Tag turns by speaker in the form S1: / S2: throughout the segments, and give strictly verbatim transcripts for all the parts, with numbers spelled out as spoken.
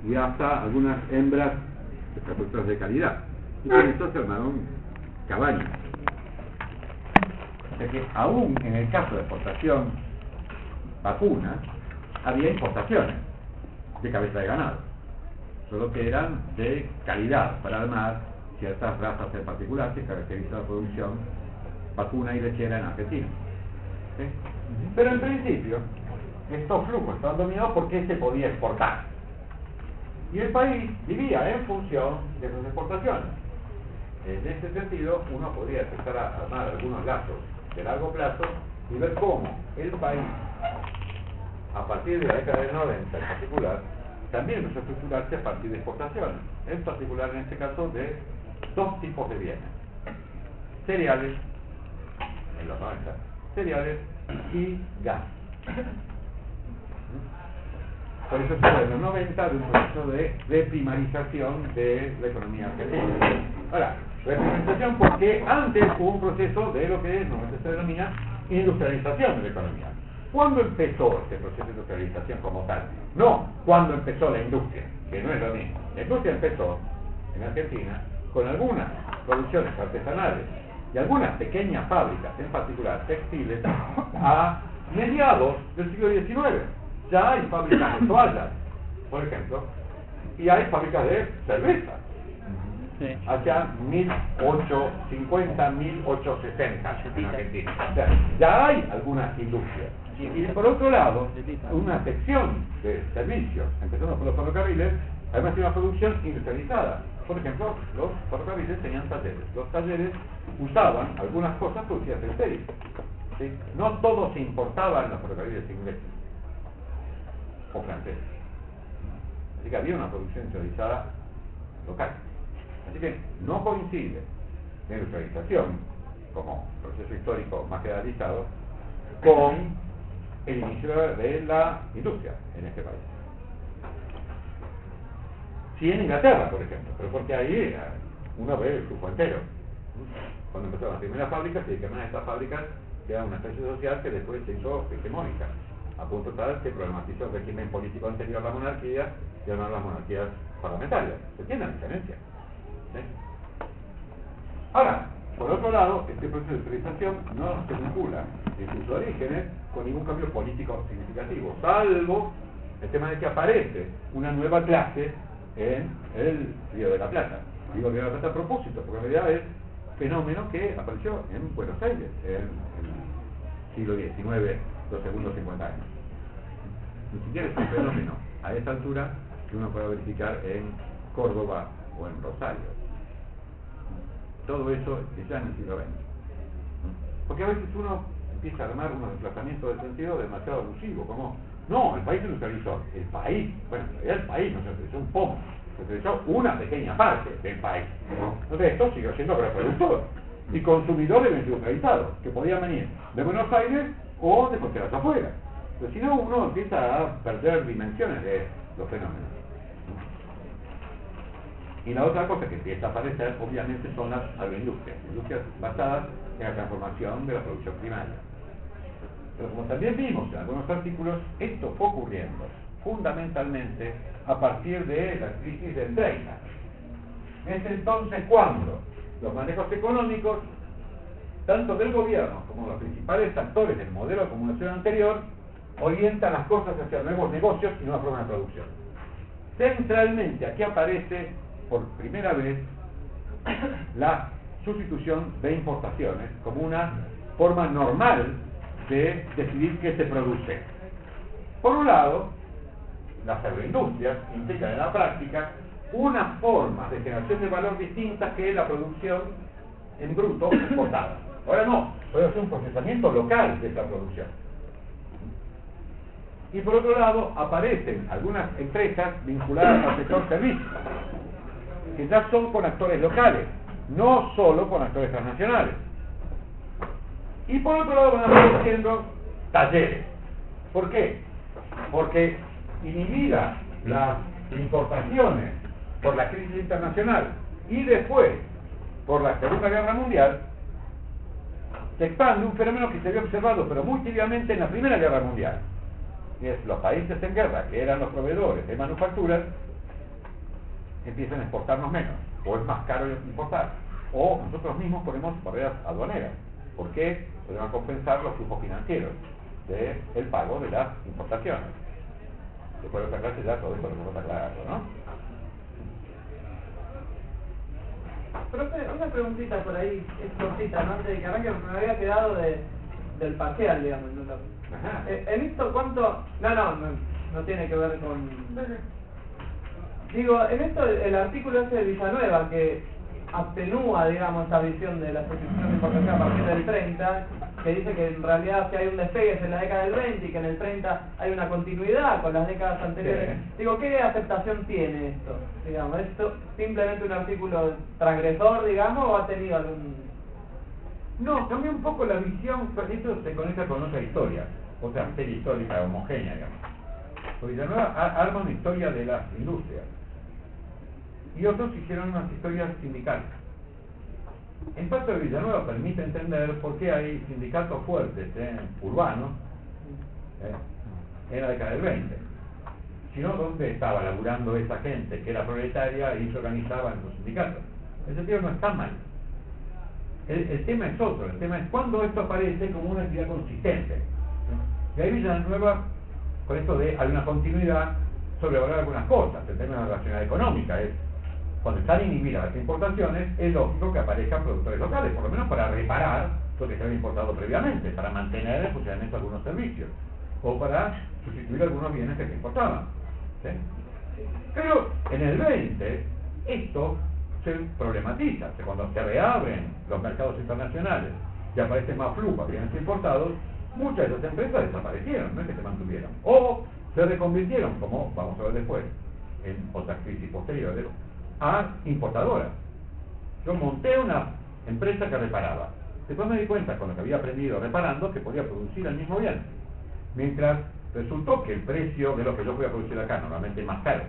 S1: y hasta algunas hembras de productos de calidad. Y con esto se armaron cabañas. O sea que aún en el caso de exportación vacuna, había importaciones de cabeza de ganado, solo que eran de calidad para armar ciertas razas en particular que caracterizan la producción vacuna y lechera en Argentina. ¿Sí? Pero en principio, estos flujos estaban dominados porque se podía exportar. Y el país vivía en función de sus exportaciones. En ese sentido, uno podría empezar a armar algunos lazos de largo plazo y ver cómo el país, a partir de la década del noventa en particular, también empezó a estructurarse a partir de exportaciones, en particular en este caso de dos tipos de bienes: cereales, en los noventa, cereales y gas. Por eso se en los noventa de un proceso de reprimarización de la economía argentina. Ahora, reprimarización porque antes hubo un proceso de lo que normalmente se denomina industrialización de la economía. ¿Cuándo empezó este proceso de industrialización como tal? No, ¿cuándo empezó la industria? Que no es lo mismo. La industria empezó en Argentina con algunas producciones artesanales y algunas pequeñas fábricas, en particular textiles, a mediados del siglo diecinueve. Ya hay fábricas de toallas, por ejemplo, y hay fábricas de cerveza. Sí. Hacia mil ochocientos cincuenta, mil ochocientos sesenta en Argentina. O sea, ya hay algunas industrias. Y, y por otro lado, una sección de servicios, empezando por los ferrocarriles, además de una producción industrializada. Por ejemplo, los ferrocarriles tenían talleres. Los talleres usaban algunas cosas producidas en serie. ¿Sí? No todos se importaban los ferrocarriles ingleses o franceses. Así que había una producción industrializada local. Así que no coincide la industrialización como proceso histórico más generalizado con el inicio de la industria en este país. Sí, en Inglaterra, por ejemplo, pero porque ahí uno ve el flujo entero. Cuando empezaron las primeras fábricas, se dedicaron a estas fábricas que era una especie social que después se hizo hegemónica, a punto tal que problematizó el régimen político anterior a la monarquía y además las monarquías parlamentarias. ¿Se entiende la diferencia? ¿Sí? Ahora, por otro lado, este proceso de industrialización no se vincula en sus orígenes con ningún cambio político significativo, salvo el tema de que aparece una nueva clase en el Río de la Plata. Digo Río de la Plata a propósito, porque en realidad es fenómeno que apareció en Buenos Aires en el siglo diecinueve, los segundos cincuenta años. Ni siquiera es un fenómeno a esa altura que uno pueda verificar en Córdoba o en Rosario. Todo eso es ya en el siglo veinte. Porque a veces uno empieza a armar unos desplazamientos de sentido demasiado alusivos, como, no, el país se industrializó. El país, bueno, en realidad el país no se industrializó un poco, se industrializó una pequeña parte del país. Entonces esto siguió siendo reproductor y consumidor de bienes industrializados, que podían venir de Buenos Aires o de fronteras afuera. Pero si no, uno empieza a perder dimensiones de los fenómenos. Y la otra cosa que empieza a aparecer, obviamente, son las agroindustrias, industrias basadas en la transformación de la producción primaria. Pero como también vimos en algunos artículos, esto fue ocurriendo fundamentalmente a partir de la crisis del treinta. Es entonces cuando los manejos económicos, tanto del gobierno como los principales actores del modelo de acumulación anterior, orientan las cosas hacia nuevos negocios y nuevas formas de producción. Centralmente aquí aparece por primera vez la sustitución de importaciones como una forma normal de decidir qué se produce. Por un lado, las agroindustrias implican en la práctica una forma de generación de valor distinta que la producción en bruto exportada. Ahora no, puede ser un procesamiento local de esa producción. Y por otro lado, aparecen algunas empresas vinculadas al sector servicios, que ya son con actores locales, no solo con actores transnacionales. Y por otro lado van apareciendo talleres. ¿Por qué? Porque inhibida las importaciones por la crisis internacional y después por la Segunda Guerra Mundial, se expande un fenómeno que se había observado pero muy tibiamente en la Primera Guerra Mundial. Y es los países en guerra, que eran los proveedores de manufacturas, empiezan a exportarnos menos, o es más caro importar, o nosotros mismos ponemos barreras aduaneras. ¿Por qué? Podemos compensar los flujos financieros del pago de las importaciones. Después de otra clase ya todo esto lo vamos a aclarar, ¿no?
S2: Profe, una preguntita por ahí, es cortita, ¿no? Antes de que arranque, porque me había quedado de, del parcial, digamos. ¿No? Eh, en esto, ¿cuánto...? No, no, no, no tiene que ver con... Digo, en esto el, el artículo ese de Villanueva, que atenúa, digamos, esta visión de la sustitución de importación a partir del treinta, que dice que en realidad si hay un despegue es en la década del veinte y que en el treinta hay una continuidad con las décadas anteriores. Sí. Digo, ¿qué aceptación tiene esto? Digamos, ¿esto simplemente un artículo transgresor, digamos, o ha tenido algún...?
S1: No, cambia un poco la visión, esto se conecta con otra historia, otra serie histórica homogénea, digamos. Porque Villanueva arma una historia de las industrias y otros hicieron unas historias sindicales. En parte de Villanueva permite entender por qué hay sindicatos fuertes eh, urbanos eh, en la década del veinte. Si no, ¿dónde estaba laburando esa gente que era proletaria y se organizaba en los sindicatos? En ese sentido no está mal. El, el tema es otro, el tema es cuando esto aparece como una actividad consistente. Y ahí Villanueva, con esto de hay una continuidad, sobrevalora algunas cosas, en términos de racionalidad económica, es cuando están inhibidas las importaciones, es lógico que aparezcan productores locales, por lo menos para reparar lo que se había importado previamente, para mantener el funcionamiento de algunos servicios, o para sustituir algunos bienes que se importaban. ¿Sí? Pero en el veinte, esto se problematiza, que cuando se reabren los mercados internacionales y aparecen más flujos de bienes importados, muchas de esas empresas desaparecieron, no es que se mantuvieron, o se reconvirtieron, como vamos a ver después, en otras crisis posteriores, a importadoras. Yo monté una empresa que reparaba. Después me di cuenta, con lo que había aprendido reparando, que podía producir el mismo bien. Mientras resultó que el precio de lo que yo podía producir acá, normalmente más caro,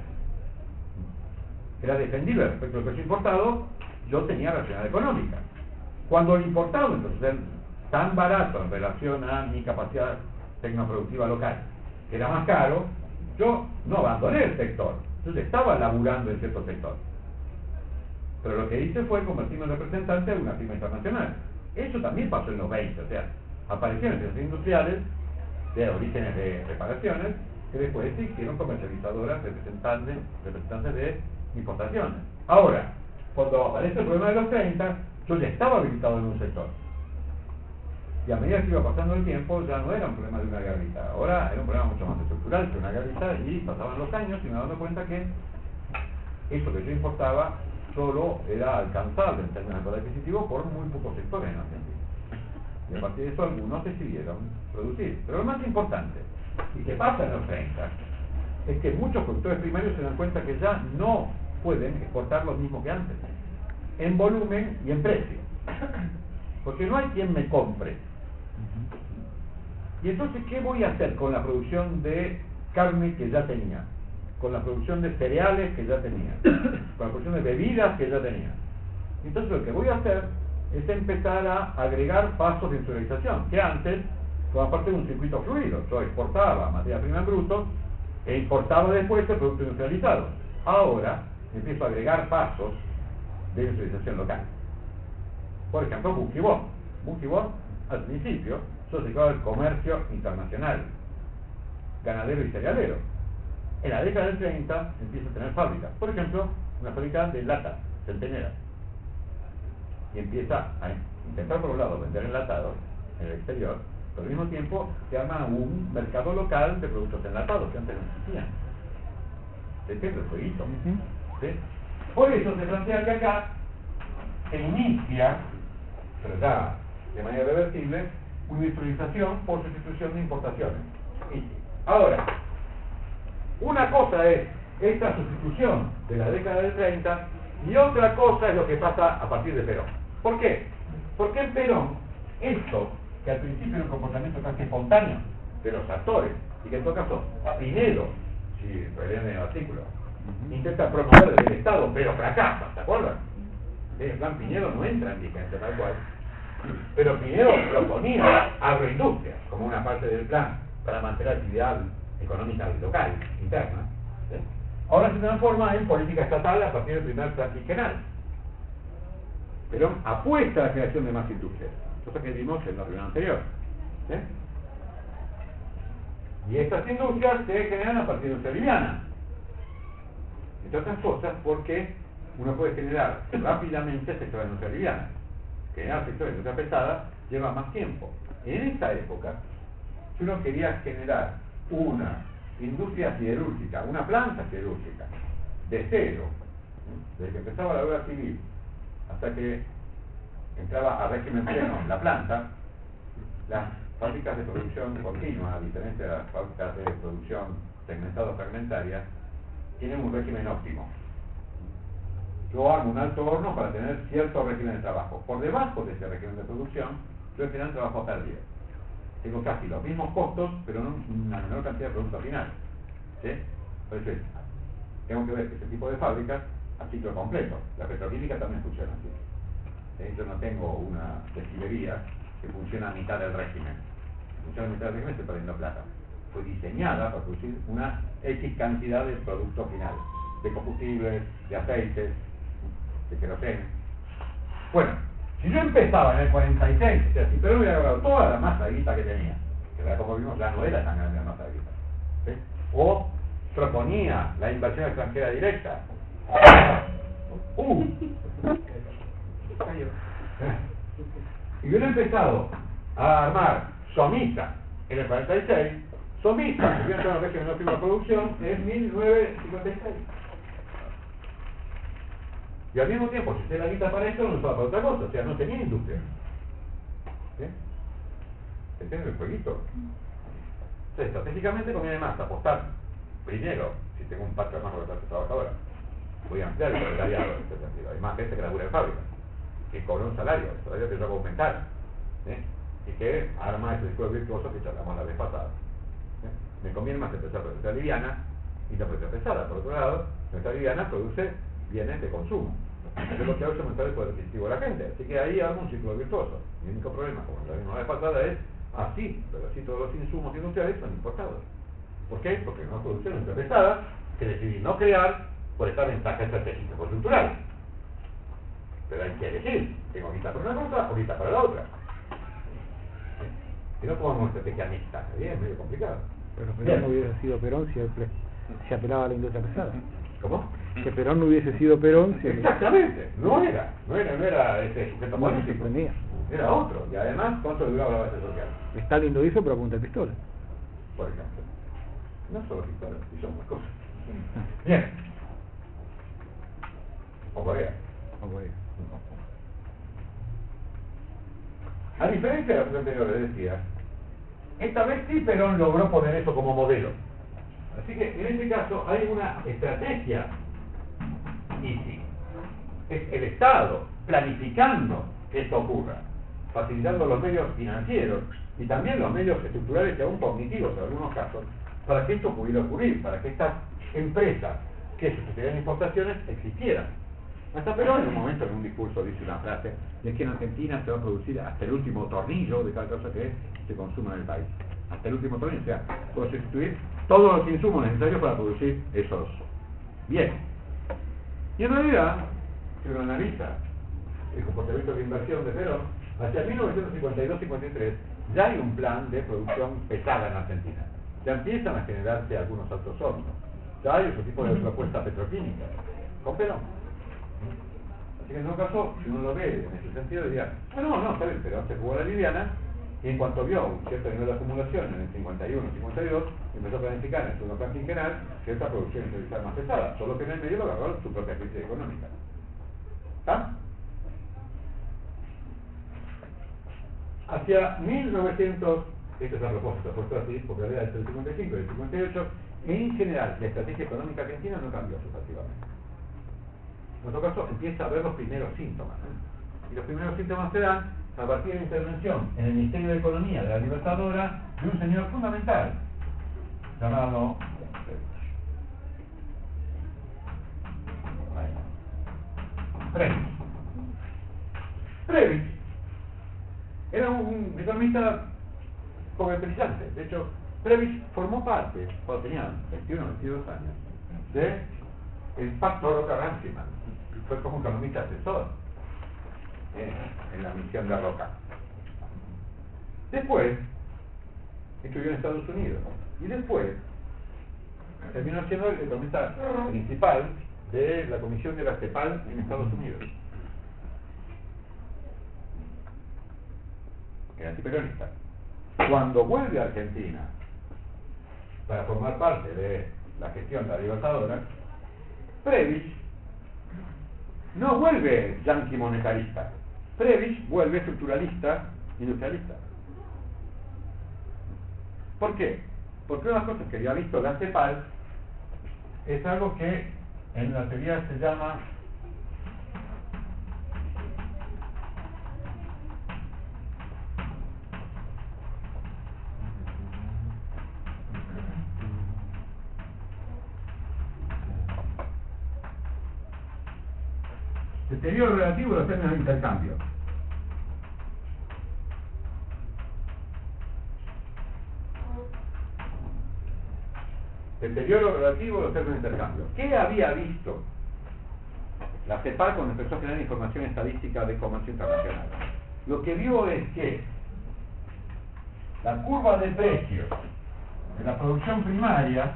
S1: era defendible respecto al precio importado, yo tenía racionalidad económica. Cuando el importado, entonces, era tan barato en relación a mi capacidad tecnoproductiva local, que era más caro, yo no abandoné el sector. Entonces estaba laburando en cierto sector. Pero lo que hice fue convertirme en representante de una firma internacional. Eso también pasó en los veinte, o sea, aparecieron empresas industriales de orígenes de reparaciones que después se hicieron comercializadoras, representantes, representantes de importaciones. Ahora, cuando aparece el problema de los treinta, yo ya estaba habilitado en un sector. Y a medida que iba pasando el tiempo, ya no era un problema de una garrita. Ahora era un problema mucho más estructural que una garrita, y pasaban los años y me daba cuenta que eso que yo importaba solo era alcanzable en términos de poder adquisitivo por muy pocos sectores en Argentina. Y a partir de eso algunos decidieron producir. Pero lo más importante, y que pasa en los treinta, es que muchos productores primarios se dan cuenta que ya no pueden exportar lo mismo que antes, en volumen y en precio. Porque no hay quien me compre. Y entonces, ¿qué voy a hacer con la producción de carne que ya tenía? Con la producción de cereales que ya tenía, con la producción de bebidas que ya tenía. Entonces lo que voy a hacer es empezar a agregar pasos de industrialización, que antes formaban parte de un circuito fluido. Yo exportaba materia prima en bruto e importaba después el producto industrializado. Ahora empiezo a agregar pasos de industrialización local. Por ejemplo, Buquibón. Buquibón, al principio, se dedicaba al comercio internacional, ganadero y cerealero. En la década del treinta empieza a tener fábricas. Por ejemplo, una fábrica de lata, centenera. Y empieza a intentar, por un lado, vender enlatados en el exterior, pero al mismo tiempo se arma un mercado local de productos enlatados que antes no existían. ¿Se entiende el jueguito? ¿Sí? Por eso se plantea que acá se inicia, pero ya de manera reversible, una industrialización por sustitución de importaciones. Y ahora, una cosa es esta sustitución de la década del treinta y otra cosa es lo que pasa a partir de Perón. ¿Por qué? Porque en Perón, esto, que al principio era un comportamiento casi espontáneo de los actores, y que en todo caso Pinedo, si relean el artículo, uh-huh. intenta promover desde el Estado, pero fracasa, ¿se acuerdan? El plan Pinedo no entra en vigencia tal cual, pero Pinedo proponía agroindustrias como una parte del plan para mantener la actividad económica local, interna, ¿sí? ahora se transforma en política estatal a partir del primer plan quinquenal. Perón apuesta a la creación de más industrias, cosa que vimos en la reunión anterior. ¿Eh? Y estas industrias se generan a partir de industria liviana. Entre otras cosas porque uno puede generar rápidamente sector de industria liviana. Generar sector de industria pesada lleva más tiempo. En esta época, si uno quería generar una industria siderúrgica, una planta siderúrgica, de cero, desde que empezaba la guerra civil hasta que entraba a régimen pleno la planta, las fábricas de producción continua, a diferencia de las fábricas de producción segmentada o fragmentaria, tienen un régimen óptimo. Yo armo un alto horno para tener cierto régimen de trabajo. Por debajo de ese régimen de producción, yo voy a tener trabajo perdido. Tengo casi los mismos costos, pero no una menor cantidad de producto final. ¿Sí? Por eso tengo que ver que ese tipo de fábricas a ciclo completo. La petroquímica también funciona así. ¿Sí? Yo no tengo una destilería que funciona a mitad del régimen. Funciona a mitad del régimen, estoy perdiendo plata. Fue diseñada para producir una X cantidad de producto final, de combustibles, de aceites, de queroseno. Bueno, si yo empezaba en el cuarenta y seis, o sea, si Perón hubiera agarrado toda la masa de guita que tenía, que era como vimos ya no era tan grande la masa de guita, ¿sí? O proponía la inversión extranjera directa, uh, y hubiera empezado a armar Somisa en el cuarenta y seis, Somisa, que hubiera entrado en el régimen óptimo de producción, es mil novecientos cincuenta y seis. Y al mismo tiempo, si usted la guita para esto, no usaba para otra cosa, o sea, no tenía industria. ¿Sí? ¿Entiende el jueguito? Entonces, estratégicamente conviene más apostar primero, si tengo un patio más de trabajadora, voy a ampliar el salariado en este sentido. Hay más gente que labura en fábrica, que cobra un salario, el salario que yo hago aumentar, ¿sí? Y que arma ese círculo virtuoso que charlamos la vez pasada. ¿Sí? Me conviene más empezar por nuestra liviana y la nuestra pesada. Por otro lado, nuestra liviana produce bienes de consumo. Eso es lo que hace aumentar el poder adquisitivo de la gente. Así que ahí arma un ciclo virtuoso. Mi único problema, como la misma vez pasada, es así, pero así todos los insumos industriales son importados. ¿Por qué? Porque no producción nuestra pesada que decidí no crear por esta ventaja estratégica coyuntural. Pero hay que elegir, tengo guita para una cosa o guita para la otra. Si no tomamos una estrategia mixta, es medio complicado.
S3: Pero Perón no hubiese sido Perón si, si apelaba a la industria pesada.
S1: ¿Cómo?
S3: Que Perón no hubiese sido Perón si...
S1: Exactamente, no era, no era, no era ese sujeto
S3: No,
S1: político,
S3: tenía.
S1: era otro, y además consolidaba la base social,
S3: Stalin lo hizo pero a punta de pistola.
S1: por ejemplo. No solo pistolas, y son más cosas. Bien. O Corea.
S3: Okay.
S1: A diferencia de los anteriores, decía, esta vez sí Perón logró poner eso como modelo. Así que en este caso hay una estrategia, y sí, es el Estado planificando que esto ocurra, facilitando los medios financieros y también los medios estructurales y aún cognitivos en algunos casos, para que esto pudiera ocurrir, para que estas empresas que sustituyeran importaciones existieran. Hasta Perón en un momento en un discurso dice una frase, y es que en Argentina se va a producir hasta el último tornillo de cada cosa que se consuma en el país. Hasta el último tornillo, o sea, puede sustituir todos los insumos necesarios para producir esos bienes. Y en realidad, si uno analiza el comportamiento de inversión de Perón, hacia mil novecientos cincuenta y dos cincuenta y tres ya hay un plan de producción pesada en Argentina. Ya empiezan a generarse algunos altos hornos. Ya hay otro tipo de propuesta petroquímica. Con Perón. Así que en todo caso, si uno lo ve en ese sentido, diría, ah, no, no, está bien, Perón se jugó a la liviana, y en cuanto vio un cierto nivel de acumulación en el cincuenta y uno cincuenta y dos, empezó a planificar en el segundo plan quinquenal cierta producción industrial más pesada, solo que en el medio lo agarró su propia crisis económica. ¿Está? Hacia mil novecientos, esto es a propósito, puesto así, porque era entre el cincuenta y cinco y el cincuenta y ocho, en general, la estrategia económica argentina no cambió sustantivamente. En todo caso, empieza a ver los primeros síntomas, ¿eh? Y los primeros síntomas se dan a partir de la intervención en el Ministerio de Economía de la Libertadora de un señor fundamental llamado Prebisch. Prebisch era un economista joven brillante. De hecho, Prebisch formó parte, cuando tenía veintiuno o veintidós años, de el pacto Roca-Runciman, fue como economista asesor eh, en la misión de Roca. Después, estudió en Estados Unidos, y después terminó siendo el economista principal de la Comisión de la CEPAL en Estados Unidos. Era antiperonista. Cuando vuelve a Argentina para formar parte de la gestión de la Libertadora, Prebisch no vuelve yanqui monetarista. Prebisch vuelve estructuralista, industrialista. ¿Por qué? Porque una de las cosas que había visto la CEPAL es algo que en la teoría se llama deterioro relativo de los términos de intercambio. Deterioro relativo de los términos de intercambio. ¿Qué había visto la CEPAL cuando empezó a generar información estadística de comercio internacional? Lo que vio es que la curva de precios de la producción primaria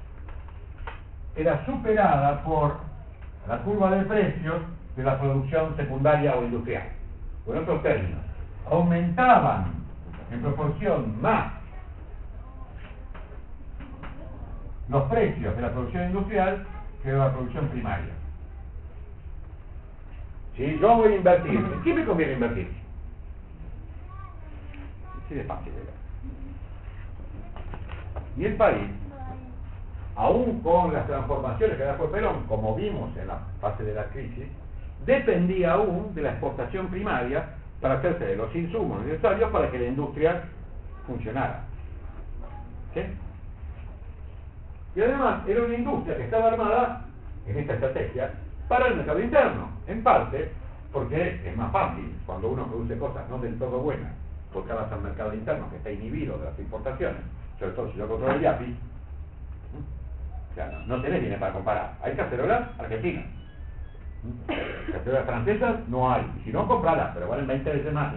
S1: era superada por la curva de precios de la producción secundaria o industrial. Con otros términos, aumentaban en proporción más los precios de la producción industrial que de la producción primaria. Si yo voy a invertir, ¿en qué me conviene invertir? Sí, es fácil de ver. Y el país, aún con las transformaciones que da fue Perón, como vimos en la fase de la crisis, dependía aún de la exportación primaria para hacerse de los insumos necesarios para que la industria funcionara. ¿Sí? Y además era una industria que estaba armada en esta estrategia para el mercado interno, en parte porque es más fácil cuando uno produce cosas no del todo buenas, porque vas al mercado interno que está inhibido de las importaciones, sobre todo si yo controlo el IAPI. O sea, no, no tenés dinero para comparar. Hay cacerolas argentinas. Cacerolas francesas no hay. Y si no, compralas, pero valen veinte veces más.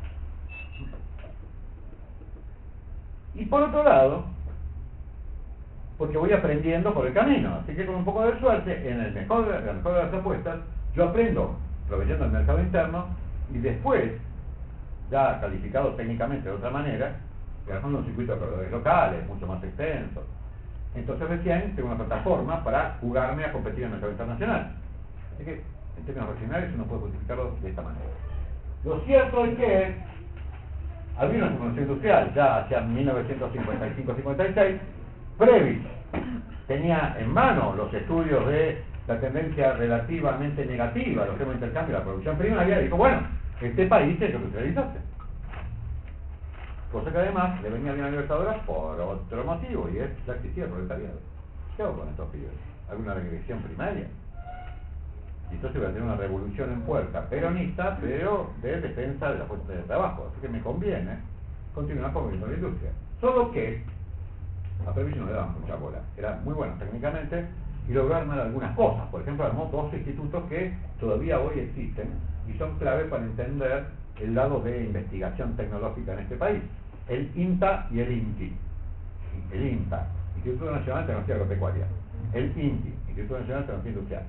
S1: Y por otro lado, porque voy aprendiendo por el camino. Así que con un poco de suerte, en el mejor, la mejor de las apuestas, yo aprendo proveyendo el mercado interno y después, ya calificado técnicamente de otra manera, trabajando en un circuito de proveedores locales, mucho más extenso. Entonces recién tengo una plataforma para jugarme a competir en el mercado internacional. Así que, en términos regionales, uno puede justificarlo de esta manera. Lo cierto es que había una revolución industrial ya hacia mil novecientos cincuenta y cinco cincuenta y seis. Prebisch tenía en mano los estudios de la tendencia relativamente negativa, los temas de intercambio de la producción primaria, y dijo, bueno, este país tiene que industrializarse. Cosa que además le venía bien a la Libertadora por otro motivo, y es ya existía el proletariado. ¿Qué hago con estos pibes? ¿Alguna regresión primaria? Y entonces voy a tener una revolución en puerta peronista, pero de defensa de la fuerza de trabajo. Así que me conviene continuar promoviendo la industria. Solo que a Prebisch no le daban mucha bola. Era muy bueno técnicamente y logró armar algunas cosas. Por ejemplo, armó dos institutos que todavía hoy existen y son clave para entender el lado de investigación tecnológica en este país. El INTA y el INTI. El INTA, Instituto Nacional de Tecnología Agropecuaria. El INTI, Instituto Nacional de Tecnología Industrial.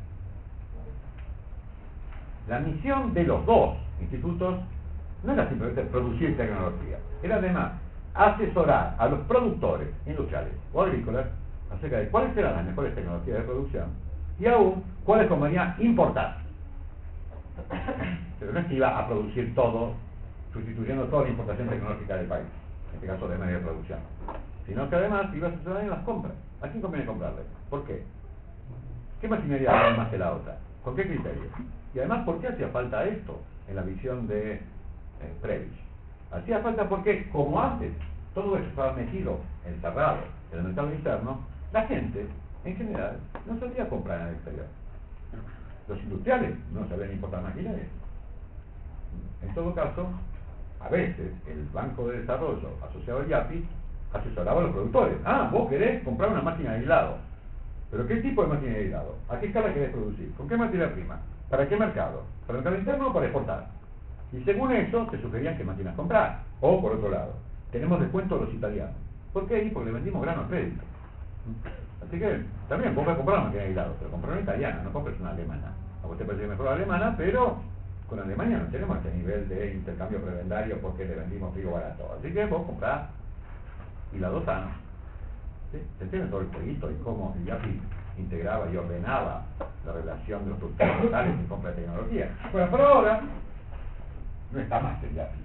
S1: La misión de los dos institutos no era simplemente producir tecnología, era además asesorar a los productores industriales o agrícolas acerca de cuáles eran las mejores tecnologías de producción y aún cuáles convenía importar. Pero no es que iba a producir todo, sustituyendo toda la importación tecnológica del país, en este caso de medio de producción, sino que además iba a asesorar en las compras. ¿A quién conviene comprarle? ¿Por qué? ¿Qué maquinaria vale más que la otra? ¿Con qué criterio? Y además, ¿por qué hacía falta esto en la visión de eh, Prebisch? Hacía falta porque, como antes, todo eso estaba metido, encerrado en el mercado interno, la gente, en general, no sabía comprar en el exterior. Los industriales no sabían importar maquinaria. En todo caso, a veces, el Banco de Desarrollo asociado al IAPI asesoraba a los productores. Ah, vos querés comprar una máquina de aislado. Pero ¿qué tipo de máquina de aislado? ¿A qué escala querés producir? ¿Con qué materia prima? ¿Para qué mercado? ¿Para el mercado interno o para exportar? Y según eso, te sugerían qué máquinas comprar. O, por otro lado, tenemos descuento a los italianos. ¿Por qué? Porque le vendimos grano a crédito. Así que, también, vos vas a comprar una máquina de aislado, pero comprar una italiana, no compres una alemana. A vos te parece mejor la alemana, pero con Alemania no tenemos este nivel de intercambio prebendario porque le vendimos frío barato. Así que vos comprás y la dos años. ¿Sí? Se entiende todo el jueguito y cómo el I A P I integraba y ordenaba la relación de los productores locales en compra de tecnología. Bueno, por ahora no está más el I A P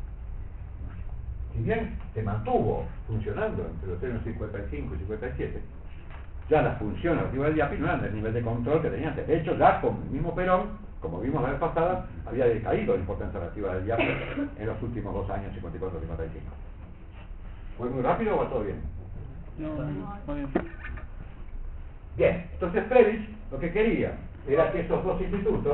S1: I. Si bien se mantuvo funcionando entre los años cincuenta y cinco y cincuenta y siete, ya las funciones relativas del I A P I no eran del nivel de control que tenía antes. De hecho, ya con el mismo Perón, como vimos la vez pasada, había decaído la importancia relativa del I A P I en los últimos dos años, cincuenta y cuatro y cincuenta y cinco. ¿Fue muy rápido o va todo bien?
S3: No, muy bien.
S1: Bien, entonces Prebisch lo que quería era que esos dos institutos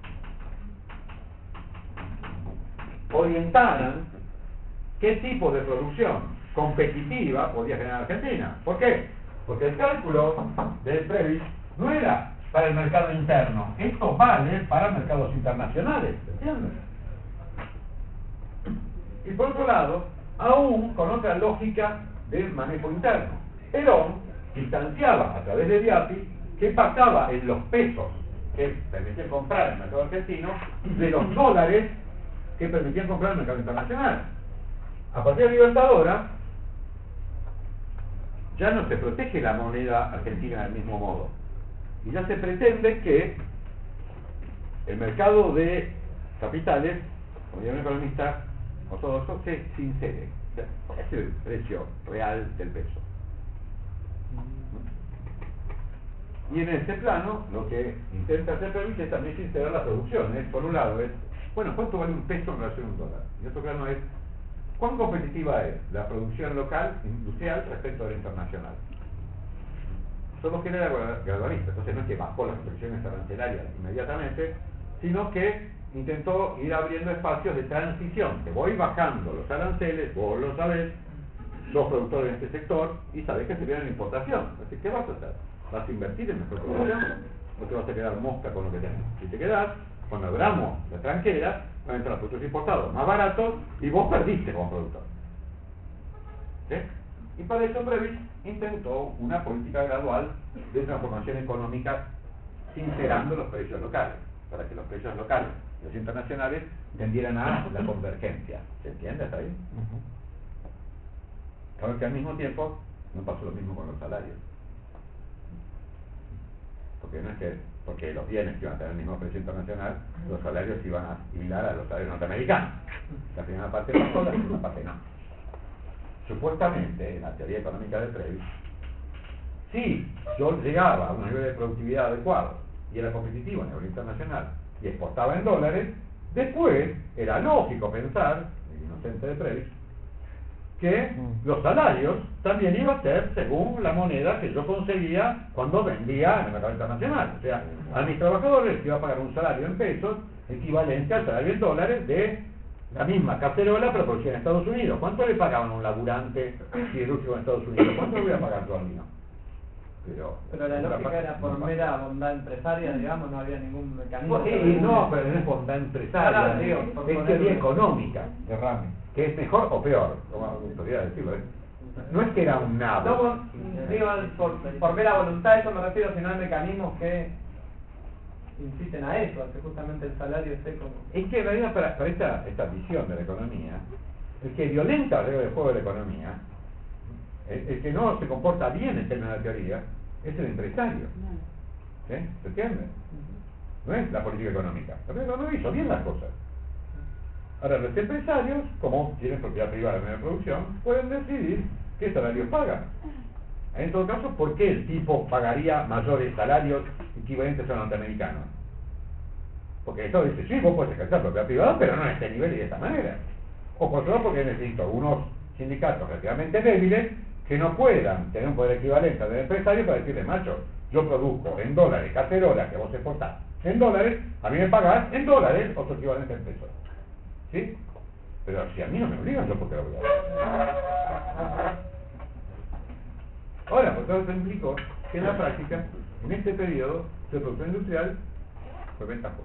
S1: orientaran qué tipo de producción competitiva podía generar Argentina. ¿Por qué? Porque el cálculo del Prebisch no era para el mercado interno, esto vale para mercados internacionales, ¿entiendes? Y por otro lado, aún con otra lógica del manejo interno. Perón distanciaba a través del I A P I que pasaba en los pesos que permitían comprar en el mercado argentino de los dólares que permitían comprar en el mercado internacional. A partir de la Libertadora ya no se protege la moneda argentina del mismo modo y ya se pretende que el mercado de capitales, como diría un economista ortodoxo, se sincere. ¿Cuál es el precio real del peso? Y en ese plano, lo que intenta hacer Prebisch es también sincerar la producción. ¿eh? Por un lado es, bueno, ¿cuánto vale un peso en relación a un dólar? Y otro plano es, ¿cuán competitiva es la producción local, industrial, respecto a la internacional? Solo que era gradualista, entonces no es que bajó las protecciones arancelarias inmediatamente, sino que intentó ir abriendo espacios de transición. Te voy bajando los aranceles, vos lo sabés, los productores en este sector, y sabés que se viene la importación. Así, ¿qué vas a hacer? ¿Vas a invertir en mejor producción? ¿O te vas a quedar mosca con lo que tenés? Si te quedás, cuando abramos la tranquera, van a entrar productos importados más baratos y vos perdiste como productor. ¿Sí? Y para eso Prebisch intentó una política gradual de transformación económica sincerando los precios locales, para que los precios locales y los internacionales tendieran a la convergencia. ¿Se entiende hasta ahí? Uh-huh. Claro que al mismo tiempo no pasó lo mismo con los salarios. Porque no es que, porque los bienes que iban a tener el mismo precio internacional, los salarios iban a hilar a los salarios norteamericanos. La primera parte pasó, la segunda parte no. Supuestamente, en la teoría económica de Prebisch, si yo llegaba a un nivel de productividad adecuado y era competitivo a nivel internacional y exportaba en dólares, después era lógico pensar, el inocente de Prebisch, que los salarios también iban a ser según la moneda que yo conseguía cuando vendía en el mercado internacional. O sea, a mis trabajadores les iba a pagar un salario en pesos equivalente al salario en dólares de la misma cacerola pero producida en Estados Unidos. ¿Cuánto le pagaban a un laburante siderúrgico en Estados Unidos? ¿Cuánto le voy a pagar yo al mío? Pero,
S2: pero la lógica era por
S1: no
S2: mera bondad empresaria, digamos, no había ningún mecanismo.
S1: No, eh, no, pero no es bondad empresaria,
S2: Ahora, digo, por
S1: es
S2: poner
S1: teoría
S2: un-
S1: económica, derrame, que es mejor o peor, como me gustaría decirlo, ¿eh? No es que era un nabo.
S2: No, por, digo, por, por mera voluntad, eso me refiero, sino hay mecanismos que inciten a eso, a que justamente el salario esté como...
S1: Es que en realidad para, para esta, esta visión de la economía, el que violenta el reglas del juego de la economía, el, el que no se comporta bien en términos de la teoría, es el empresario. ¿Sí? ¿Se entiende? No es la política económica. La política económica hizo bien las cosas. Ahora, los empresarios, como tienen propiedad privada en la producción, pueden decidir qué salarios pagan. En todo caso, ¿por qué el tipo pagaría mayores salarios equivalentes a los norteamericanos? Porque esto dice, sí, vos puedes ejercer propiedad privada, pero no en este nivel y de esta manera. O por otro, porque necesito unos sindicatos relativamente débiles que no puedan tener un poder equivalente al del empresario para decirle, macho, yo produzco en dólares cacerola que vos exportás en dólares, a mí me pagás en dólares otro equivalente en pesos. ¿Sí? Pero si a mí no me obligan, yo por qué lo voy a hacer. Ahora, pues todo esto implicó que en la práctica, en este periodo de producción industrial, fue ventajoso.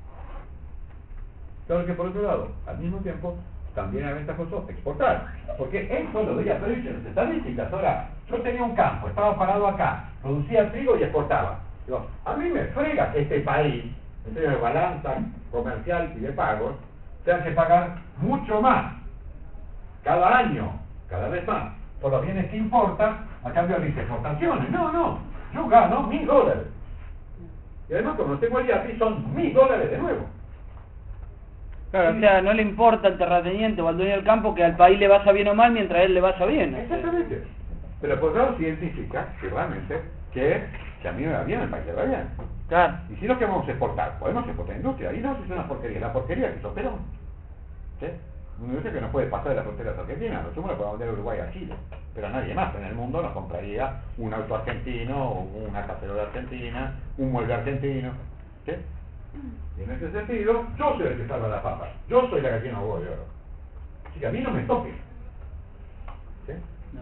S1: Claro que por otro lado, al mismo tiempo, también era ventajoso exportar, porque eso lo veía previsto en las estadísticas. Ahora, yo tenía un campo, estaba parado acá, producía trigo y exportaba. Digo, a mí me frega que este país, en términos de balanza comercial y de pagos, tenga que pagar mucho más, cada año, cada vez más, por los bienes que importa, a cambio de mis exportaciones. No, no, yo gano mil dólares. Y además, como no tengo el I A P I, son mil dólares de nuevo.
S4: Claro, o sea, no le importa al terrateniente o al dueño del campo que al país le vaya bien o mal mientras a él le vaya bien.
S1: Exactamente. Pero por otro lado se identifica que realmente que, que a mí me va bien, al país le va bien.
S4: Claro.
S1: Y si no, ¿qué vamos a exportar? Podemos exportar industria. Y no, si es una porquería. La porquería que hizo Perón. ¿Sí? Una industria que no puede pasar de la frontera de Argentina. Lo sumo lo podemos vender a Uruguay a Chile. Pero a nadie más en el mundo nos compraría un auto argentino, o una cacerola argentina, un mueble argentino. ¿Sí? Y en ese sentido, yo soy el que salva las papas. Yo soy la gallina huevo de oro. Así que a mí no me toque. ¿Sí?
S4: No.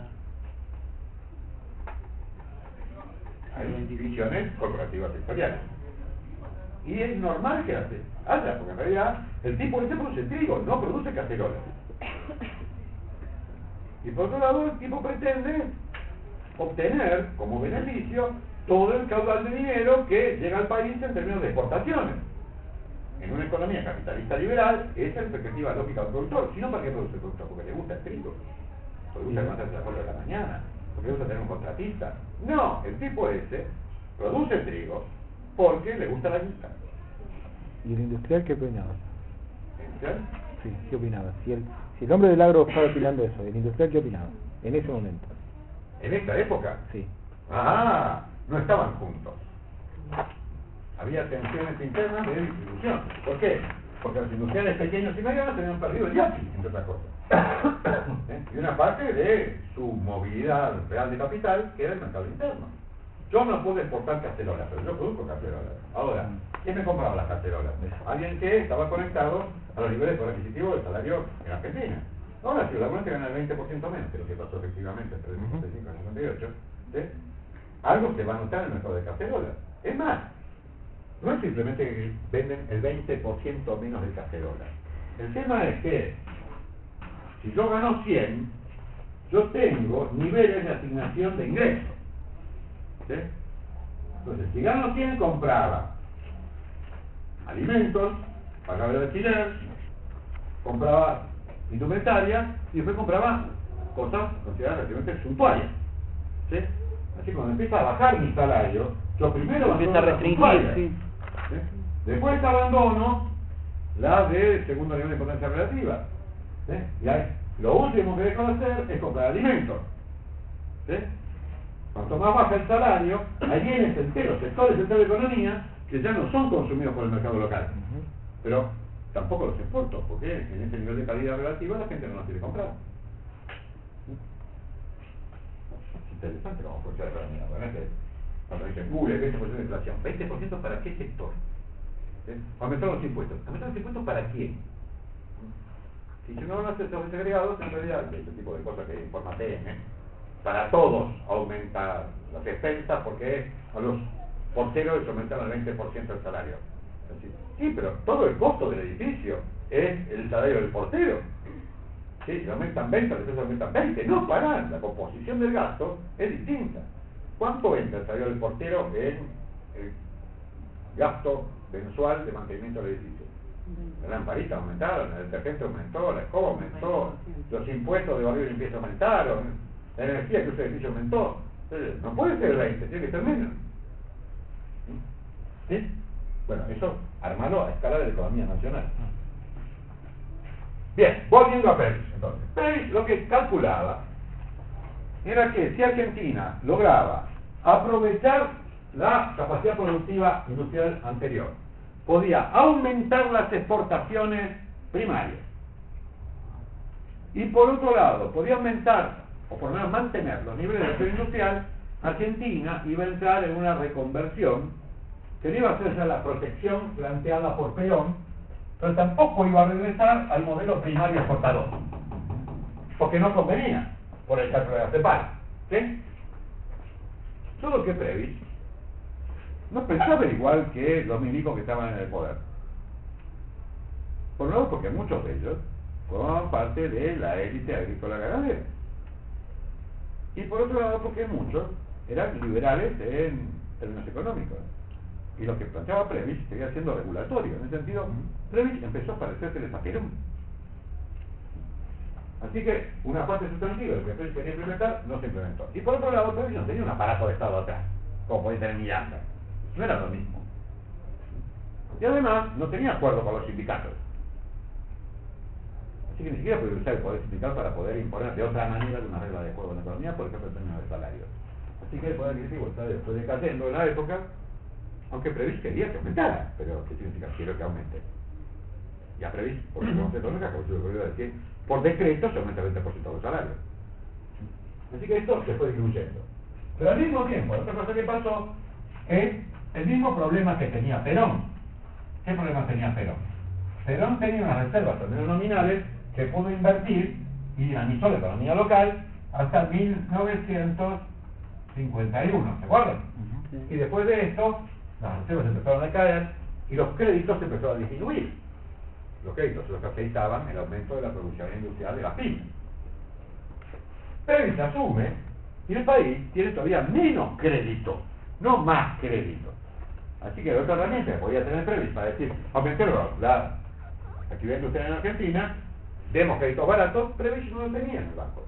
S1: Hay divisiones corporativas sectoriales. Y es normal que hace, haya, porque en realidad el tipo ese produce trigo, no produce cacerolas. Y por otro lado, el tipo pretende obtener como beneficio todo el caudal de dinero que llega al país en términos de exportaciones. En una economía capitalista liberal, esa es la perspectiva lógica del productor. Si no, ¿para qué produce el productor? Porque le gusta el trigo. Porque le gusta levantarse a las cuatro de la mañana. Porque le gusta tener un contratista. No, el tipo ese produce el trigo porque le gusta la guita.
S3: ¿Y el industrial qué opinaba?
S1: ¿El industrial?
S3: Sí, ¿qué opinaba? Si el, si el hombre del agro estaba opinando eso, ¿el industrial qué opinaba? En ese momento.
S1: ¿En esta época?
S3: Sí.
S1: Ah, no estaban juntos. Había tensiones internas de distribución. ¿Por qué? Porque los industriales pequeños y medianos tenían perdido el yaqui, entre otras cosas. ¿Eh? Y una parte de su movilidad real de capital, que era el mercado interno. Yo no puedo exportar cacerolas, pero yo produzco cacerolas. Ahora, ¿quién me compraba las cacerolas? Alguien que estaba conectado a los niveles de poder adquisitivo del salario en Argentina. Ahora, si la buena te gana el veinte por ciento menos, que es lo que pasó efectivamente entre el cincuenta y cinco y el cincuenta y ocho, ¿sí? Algo se va a notar en el mercado de cacerolas. Es más, no es simplemente que venden el veinte por ciento menos de cacerolas. El tema es que, si yo gano cien, yo tengo niveles de asignación de ingresos. ¿Sí? Entonces, si gano cien, compraba alimentos, pagaba el alquiler, compraba indumentaria y después compraba cosas consideradas relativamente suntuarias. ¿Sí? Así que cuando empieza a bajar mi salario, yo primero
S4: empieza a restringir, sí.
S1: ¿Sí? Después abandono la de segundo nivel de importancia relativa. ¿Sí? Y ahí, lo último que dejo de hacer es comprar alimentos. ¿Sí? Cuanto más baja el salario, hay bienes enteros, sectores enteros de economía que ya no son consumidos por el mercado local. Uh-huh. Pero tampoco los exporto, porque en ese nivel de calidad relativa la gente no los quiere comprar. Es interesante cómo funciona la economía. Realmente, cuando dicen, uy, hay veinte por ciento de inflación, ¿veinte por ciento para qué sector? ¿Sí? Aumentaron los impuestos. ¿Aumentaron los impuestos para quién? Si no van a ser segregados, en realidad, este tipo de cosas que informa T M, para todos aumenta las expensas porque a los porteros les aumentaron el veinte por ciento del salario. Es decir, sí, pero todo el costo del edificio es el salario del portero. Sí, si aumentan veinte, los precios aumentan veinte. No, para, la composición del gasto es distinta. ¿Cuánto entra el salario del portero en el gasto mensual de mantenimiento del edificio? La lamparita aumentaron, el detergente aumentó, la escoba aumentó, los impuestos de barrio y limpieza aumentaron, la energía que usa el edificio aumentó. Entonces, no puede ser veinte, tiene que ser menos. ¿Sí? Bueno, eso armalo a escala de la economía nacional. Bien, volviendo a Pérez, entonces. Pérez lo que calculaba era que si Argentina lograba aprovechar la capacidad productiva industrial anterior, podía aumentar las exportaciones primarias. Y por otro lado, podía aumentar, o por lo menos mantener los niveles de acción industrial. Argentina iba a entrar en una reconversión que no iba a ser ya la protección planteada por Perón, pero tampoco iba a regresar al modelo primario exportador, porque no convenía por el cálculo de la CEPAL. ¿Sí? Solo que Prebisch no pensaba igual que los milicos que estaban en el poder. Por un lado, porque muchos de ellos formaban parte de la élite agrícola ganadera. Y por otro lado, porque muchos eran liberales en términos económicos. Y lo que planteaba Prebisch seguía siendo regulatorio. En ese sentido, Prebisch empezó a parecerse a Perón. Así que una parte sustantiva de lo que Prebisch quería implementar no se implementó. Y por otro lado, Prebisch no tenía un aparato de Estado atrás, como podía tener Miranda. No era lo mismo. Y además, no tenía acuerdo con los sindicatos. Así que ni siquiera podía usar el poder sindical para poder imponer de otra manera una regla de juego en la economía, por ejemplo, en términos de salarios. Así que el poder adquisitivo está después decayendo en la época, aunque Prebisch quería que aumentara, pero ¿qué significa? Quiero que aumente. Y a Prebisch, por su concepto, no se acabó de decir, por decreto se aumenta el veinte por ciento del salario. Así que esto se fue diluyendo. Pero al mismo tiempo, otra cosa que pasó es el mismo problema que tenía Perón. ¿Qué problema tenía Perón? Perón tenía unas reservas, al menos nominales, que pudo invertir y dinamizó la economía local hasta mil novecientos cincuenta y uno, ¿se acuerdan? Uh-huh. Y después de esto, las reservas empezaron a caer y los créditos empezaron a disminuir. Los créditos son los que afectaban el aumento de la producción industrial de las pymes. Pero se asume y el país tiene todavía menos crédito, no más crédito. Así que la otra herramienta que podía tener Prebisch para decir, aumentemos la actividad industrial en Argentina, demos créditos baratos, Prebisch no lo tenía en el banco.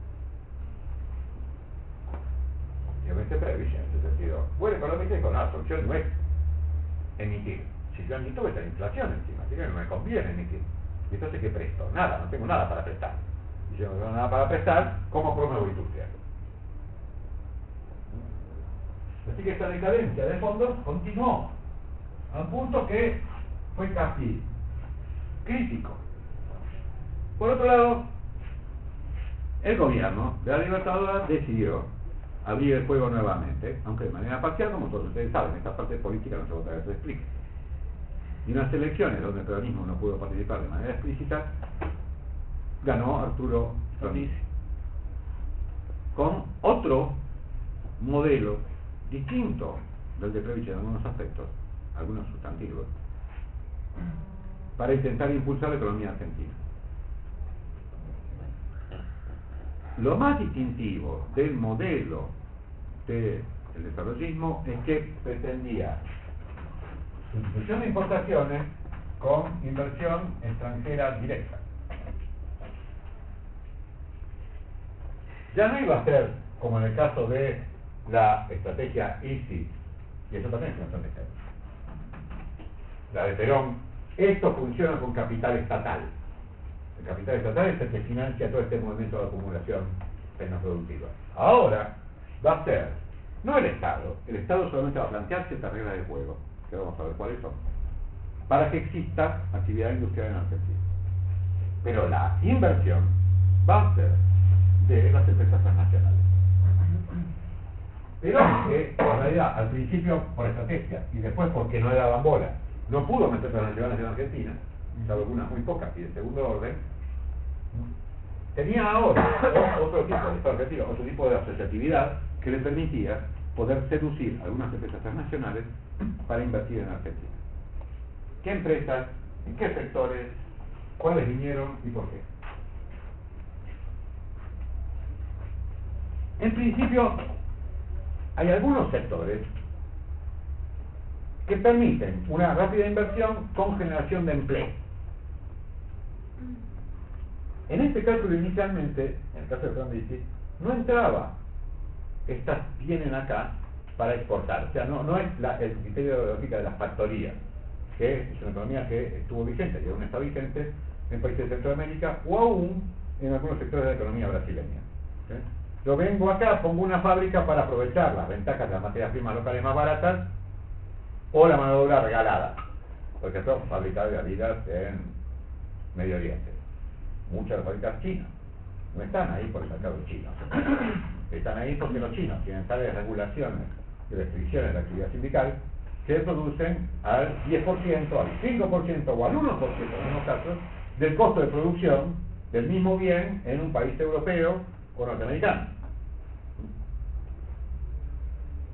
S1: Y obviamente Prebisch, en ese sentido, bueno, económicamente con la solución no es emitir. Si yo emito, voy a tener inflación encima, así que no me conviene emitir. Y entonces, ¿qué presto? Nada, no tengo nada para prestar. Y si no tengo nada para prestar, ¿cómo promuevo industria? Así que esta decadencia de fondos continuó a un punto que fue casi crítico. Por otro lado, el gobierno de la Libertadora decidió abrir el juego nuevamente, aunque de manera parcial, como todos ustedes saben, esta parte política no se va a que se explique. Y en las elecciones donde el peronismo no pudo participar de manera explícita, ganó Arturo Frondizi con otro modelo distinto del de Prebisch en algunos aspectos, algunos sustantivos, para intentar impulsar la economía argentina. Lo más distintivo del modelo del desarrollismo es que pretendía sustitución de importaciones con inversión extranjera directa. Ya no iba a ser como en el caso de la estrategia ISI, y eso también es una estrategia, la de Perón. Esto funciona con capital estatal. El capital estatal es el que financia todo este movimiento de acumulación tecnoproductiva. Ahora va a ser, no el Estado, el Estado solamente va a plantear ciertas reglas de juego, que vamos a ver cuáles son, para que exista actividad industrial en Argentina. Pero la inversión va a ser de las empresas transnacionales. Pero que en realidad al principio por estrategia y después porque no le daban bola, no pudo meter transnacionales en Argentina, salvo algunas muy pocas y de segundo orden, tenía ahora otro tipo de Estado argentino, otro tipo de asociatividad que le permitía poder seducir a algunas empresas transnacionales para invertir en Argentina. ¿Qué empresas? ¿En qué sectores? ¿Cuáles vinieron y por qué? En principio, hay algunos sectores que permiten una rápida inversión con generación de empleo. En este cálculo inicialmente, en el caso de Frondizi, no entraba estas vienen acá para exportar. O sea, no, no es la, el criterio de lógica de las factorías, que es una economía que estuvo vigente y aún está vigente en países de Centroamérica o aún en algunos sectores de la economía brasileña. ¿Sí? Yo vengo acá, pongo una fábrica para aprovechar las ventajas de las materias primas locales más baratas o la mano de obra regalada. Por ejemplo, fábricas de Adidas en Medio Oriente. Muchas de las fábricas chinas no están ahí por el mercado chino. Están ahí porque los chinos tienen tales regulaciones y restricciones de la actividad sindical que producen al diez por ciento, al cinco por ciento o al uno por ciento en algunos casos del costo de producción del mismo bien en un país europeo o norteamericano.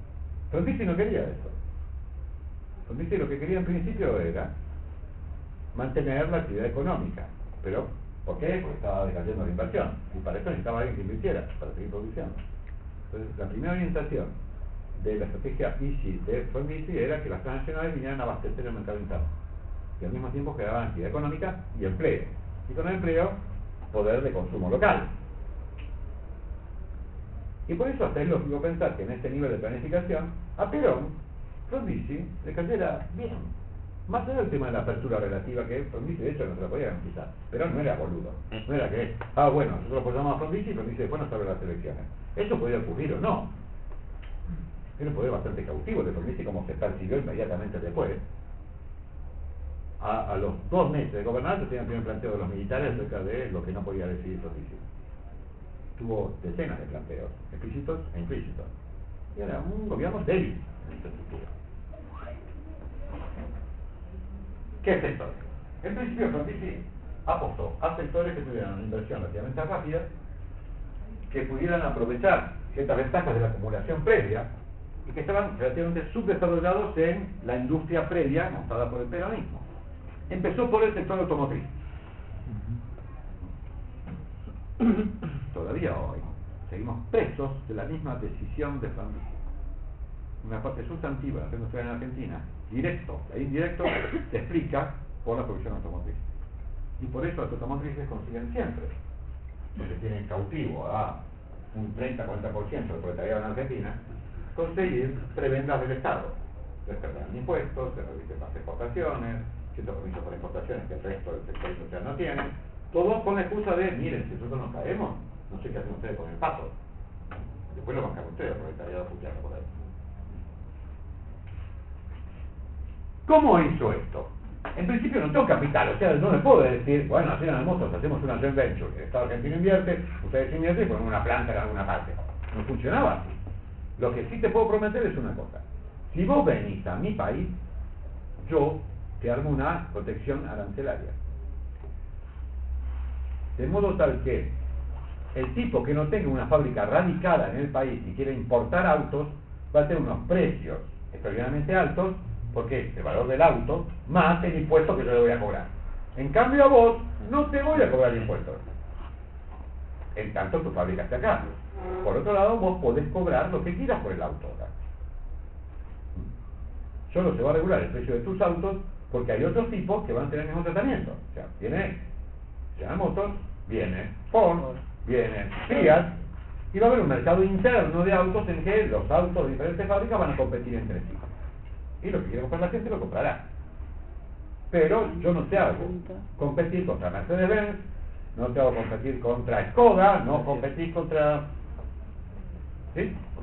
S1: Frondizi no quería eso. Frondizi lo que quería en principio era mantener la actividad económica. ¿Pero por qué? Porque estaba decayendo la inversión. Y para eso necesitaba alguien que invirtiera, para seguir produciendo. Entonces, la primera orientación de la estrategia Easy de Frondizi era que las transnacionales vinieran a abastecer el mercado interno. Y al mismo tiempo generaban actividad económica y empleo. Y con el empleo, poder de consumo local. Y por eso hasta es lógico pensar que en este nivel de planificación, a Perón, Frondizi le cayera bien. Más allá del tema de la apertura relativa, que Frondizi de hecho no se la podía garantizar. Perón no era boludo. No era que, ah bueno, nosotros apoyamos a Frondizi y Frondizi después nos abre las elecciones. Eso podía ocurrir o no. Era un poder bastante cautivo de Frondizi, como se percibió inmediatamente después. A, a los dos meses de gobernar, se tenía el primer planteo de los militares acerca de lo que no podía decidir Frondizi. Tuvo decenas de planteos, explícitos e implícitos. Y era un gobierno débil en esta estructura. ¿Qué sectores? En principio, Frondizi apostó a sectores que tuvieran una inversión relativamente rápida, que pudieran aprovechar ciertas ventajas de la acumulación previa y que estaban relativamente subdesarrollados en la industria previa montada por el peronismo. Empezó por el sector automotriz. Todavía hoy seguimos presos de la misma decisión de Frondizi. Una parte sustantiva de la industria en Argentina, directo e indirecto, se explica por la producción automotriz. Y por eso las automotrices consiguen siempre, porque tienen cautivo a un treinta a cuarenta por ciento del proletariado en Argentina, conseguir prebendas del Estado. Les perderán impuestos, se reducen las exportaciones, ciertos permisos para importaciones que el resto del sector industrial no tiene, todo con la excusa de, miren, si nosotros nos caemos, no sé qué hacen ustedes con el pato. Después lo bancan ustedes, el proletariado funciona por ahí. ¿Cómo hizo esto? En principio no tengo capital, o sea, no le puedo decir, bueno, así en Almotos hacemos una joint venture, el Estado argentino invierte, ustedes invierten y ponen una planta en alguna parte. No funcionaba así. Lo que sí te puedo prometer es una cosa. Si vos venís a mi país, yo te armo una protección arancelaria. De modo tal que el tipo que no tenga una fábrica radicada en el país y quiera importar autos, va a tener unos precios extraordinariamente altos, porque el valor del auto más el impuesto que yo le voy a cobrar. En cambio a vos no te voy a cobrar impuestos, en tanto tu fábrica está acá. Por otro lado, vos podés cobrar lo que quieras por el auto acá. Solo se va a regular el precio de tus autos porque hay otros tipos que van a tener el mismo tratamiento. O sea, viene General Motors, viene Ford, viene Fiat, y va a haber un mercado interno de autos en que los autos de diferentes fábricas van a competir entre sí. Y lo que quiere comprar la gente lo comprará. Pero yo no te hago competir contra Mercedes-Benz, no te hago competir contra Skoda, no competir contra... ¿Sí? ¿Ok?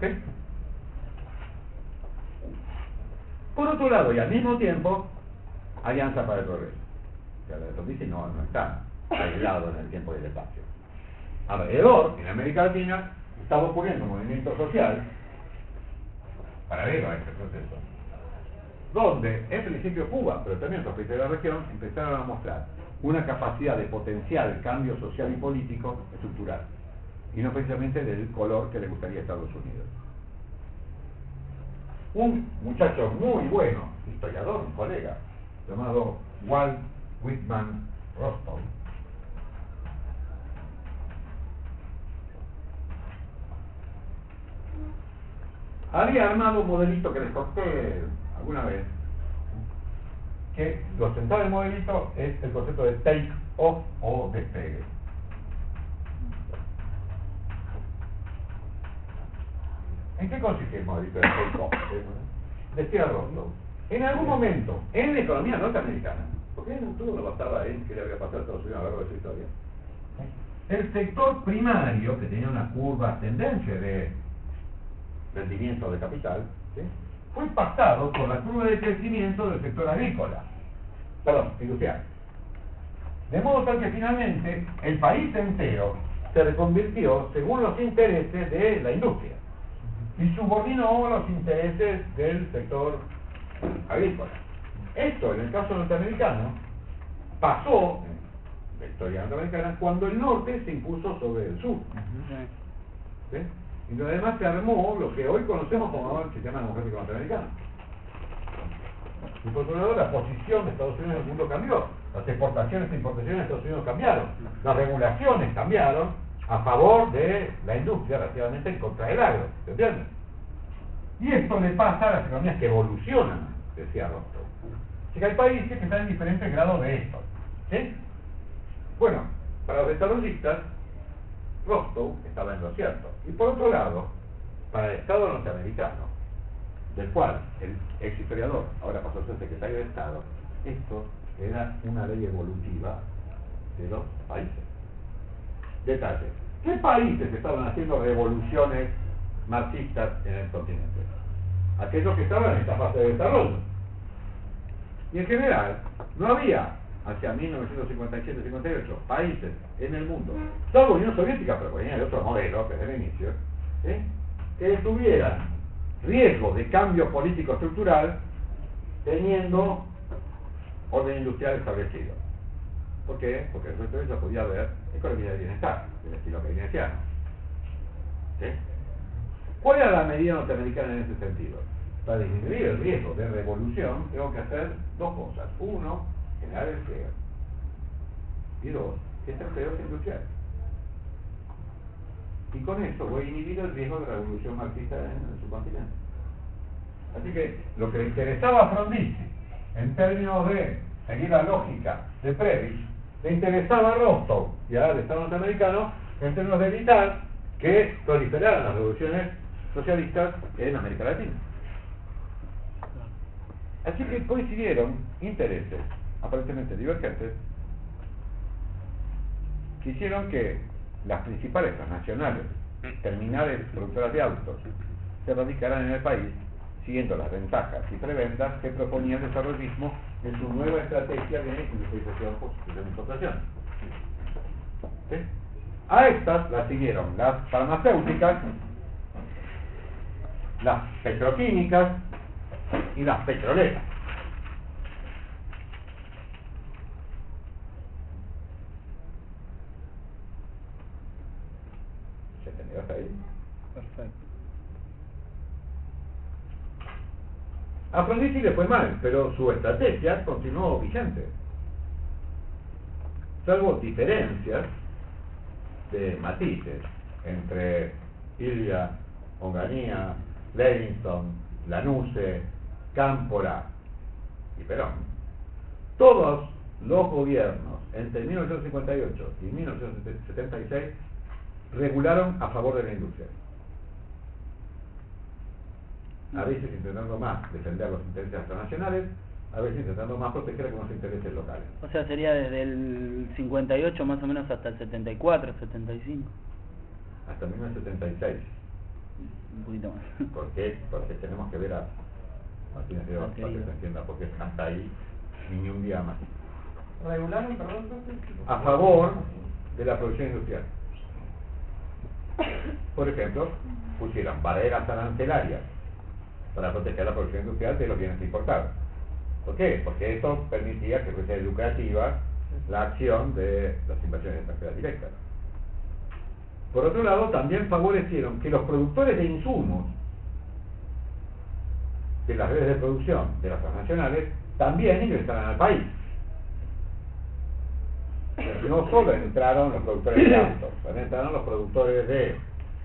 S1: Por otro lado, y al mismo tiempo, Alianza para el Progreso. O sea, la dice no, no está aislado en el tiempo y el espacio. Alrededor, en América Latina, estaba ocurriendo un movimiento social paralelo a este proceso, donde en principio Cuba, pero también otros países de la región, empezaron a mostrar una capacidad de potenciar el cambio social y político estructural, y no precisamente del color que le gustaría a Estados Unidos. Un muchacho muy bueno, historiador, un colega, llamado Walt Whitman Rostow, había armado un modelito que les conté alguna vez, que lo central del modelito es el concepto de take off o despegue. ¿En qué consiste el modelito de take off? Decía Rostow, en algún momento, en la economía norteamericana, porque todo lo basaba en qué le había pasado a Estados Unidos a lo largo de su historia, el sector primario, que tenía una curva ascendente de rendimiento de capital, ¿sí?, fue pasado por la curva de crecimiento del sector agrícola, perdón, industrial. De modo tal que finalmente el país entero se reconvirtió según los intereses de la industria y subordinó los intereses del sector agrícola. Esto, en el caso norteamericano, pasó en la historia norteamericana cuando el norte se impuso sobre el sur. ¿Sí? y donde además se armó lo que hoy conocemos como el sistema democrático norteamericano. Y por otro lado, la posición de Estados Unidos en el mundo cambió. Las exportaciones e importaciones de Estados Unidos cambiaron. Las regulaciones cambiaron a favor de la industria, relativamente en contra del agro. ¿Se entiende? Y esto le pasa a las economías que evolucionan, decía Rostow. Así que hay países que están en diferentes grados de esto. ¿Sí? Bueno, para los desarrollistas, Rostow estaba en lo cierto. Y por otro lado, para el Estado norteamericano, del cual el ex historiador ahora pasó a ser secretario de Estado, esto era una ley evolutiva de los países. Detalle: ¿qué países estaban haciendo revoluciones marxistas en el continente? Aquellos que estaban en esta fase de desarrollo. Y en general, no había, hacia mil novecientos cincuenta y siete cincuenta y ocho, países en el mundo, salvo la Unión Soviética, pero venía de otro modelo desde el inicio, ¿sí?, que tuvieran riesgo de cambio político estructural teniendo orden industrial establecido. ¿Por qué? Porque el resto de eso podía haber economía de bienestar, del estilo keynesiano. ¿Sí? ¿Cuál era la medida norteamericana en ese sentido? Para disminuir el riesgo de revolución, tengo que hacer dos cosas. Uno, generar empleo. Y dos, que este empleo sea industrial. Y con eso voy a inhibir el riesgo de revolución marxista en el subcontinente. Así que lo que le interesaba a Frondizi, en términos de seguir la lógica de Prebisch, le interesaba a Rostow y al Estado norteamericano en términos de evitar que proliferaran las revoluciones socialistas en América Latina. Así que coincidieron intereses aparentemente divergentes que hicieron que las principales transnacionales terminales productoras de autos se radicaran en el país, siguiendo las ventajas y preventas que proponía el desarrollismo en su nueva estrategia de industrialización, sustitución y importación. ¿Sí? A estas las siguieron las farmacéuticas, las petroquímicas y las petroleras. ¿Se entendió hasta ahí?
S4: Perfecto.
S1: A Frondizi le fue mal, pero su estrategia continuó vigente. Salvo diferencias de matices entre Illia, Onganía, Levinson, Lanusse, Cámpora y Perón, todos los gobiernos entre mil novecientos cincuenta y ocho y mil novecientos setenta y seis regularon a favor de la industria, a veces intentando más defender los intereses internacionales, a veces intentando más proteger algunos intereses locales.
S4: O sea, sería desde el cincuenta y ocho más o menos hasta el setenta y cuatro, setenta y cinco.
S1: Hasta mil novecientos setenta y seis.
S4: Un poquito más.
S1: ¿Por qué? Porque tenemos que ver a Martínez de Oz para que se entienda, porque hasta ahí ni un día más.
S2: ¿Regularon, perdón, entonces?
S1: A favor de la producción industrial. Por ejemplo, pusieron barreras arancelarias para proteger la producción industrial de los bienes importados. ¿Por qué? Porque eso permitía que fuese lucrativa la acción de las inversiones extranjeras directas. Por otro lado, también favorecieron que los productores de insumos de las redes de producción de las transnacionales también ingresaran al país. No solo entraron los productores de autos, también entraron los productores de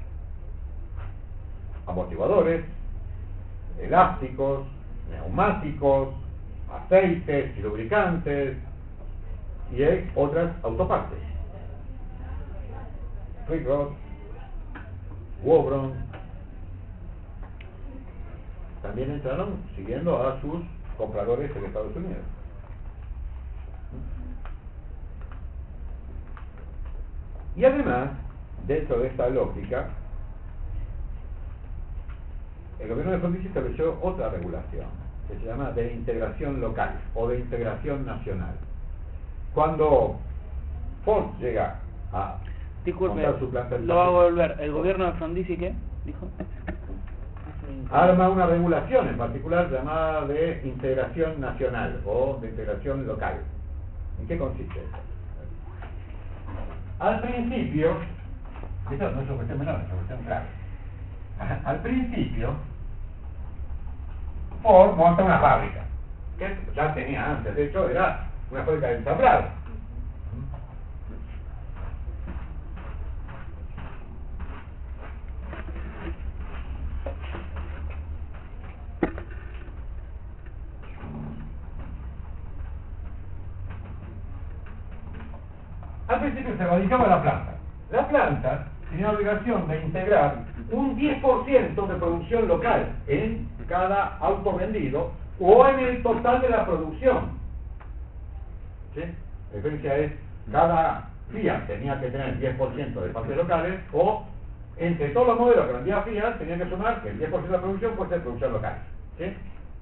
S1: amortiguadores, elásticos, neumáticos, aceites y lubricantes y hay otras autopartes. Quikrod, Wobron, también entraron siguiendo a sus compradores en Estados Unidos. Y además, dentro de esta lógica, el gobierno de Frondizi estableció otra regulación que se llama de integración local o de integración nacional. Cuando Ford llega a
S4: Disculpe,
S1: montar su planta en
S4: lo hago volver. ¿El gobierno de Frondizi qué? ¿Dijo?
S1: arma una regulación en particular llamada de integración nacional o de integración local. ¿En qué consiste eso? Al principio, esto no es una cuestión menor, es una cuestión clave. al principio, Ford monta una fábrica, que ya tenía antes, de hecho era una fábrica de ensamblado. Al principio se radicaba la planta. La planta tenía la obligación de integrar un diez por ciento de producción local en cada auto vendido o en el total de la producción. ¿Sí? La diferencia es, cada Fiat tenía que tener diez por ciento de partes locales, o entre todos los modelos que vendía Fiat tenía que sumar que el diez por ciento de la producción fuese de producción local. ¿Sí?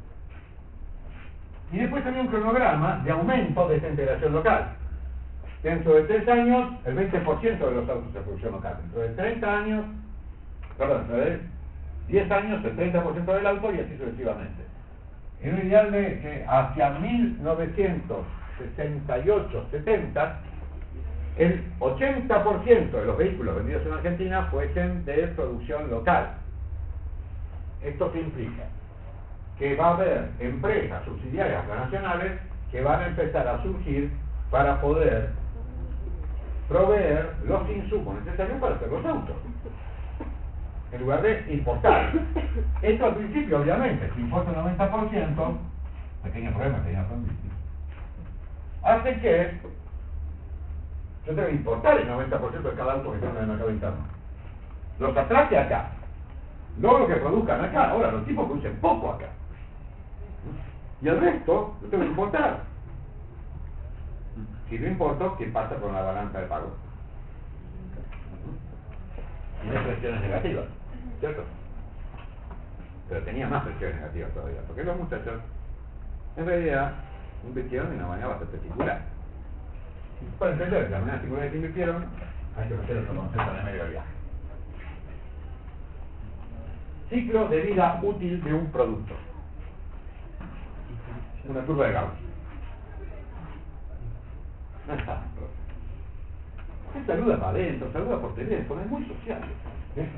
S1: Y después tenía un cronograma de aumento de esa integración local. Dentro de tres años, el veinte por ciento de los autos de producción local. Dentro de treinta años, perdón, dentro de diez años, el treinta por ciento del auto, y así sucesivamente. En un ideal de que hacia mil novecientos sesenta y ocho setenta, el ochenta por ciento de los vehículos vendidos en Argentina fuesen de producción local. ¿Esto qué implica? Que va a haber empresas subsidiarias nacionales que van a empezar a surgir para poder proveer los insumos necesarios para hacer los autos, en lugar de importar. Esto al principio, obviamente, si importa el noventa por ciento, pequeño problema que ya aprendí, hace que yo tenga que importar el noventa por ciento de cada auto que tenga en el mercado interno. Los atraque acá, logro que produzcan acá. Ahora, los tipos producen poco acá, y el resto lo tengo que importar. Si no importo, ¿qué pasa con la balanza de pago? Tiene presiones negativas, ¿cierto? Pero tenía más presiones negativas todavía, porque los muchachos, en realidad, invirtieron de una manera bastante particular. Para entender la manera singular que invirtieron, hay que conocer otro concepto de medio viaje. Ciclo de vida útil de un producto. Una curva de Gauss. No está. Se saluda para adentro, saluda por teléfono, es muy social. ¿Eh?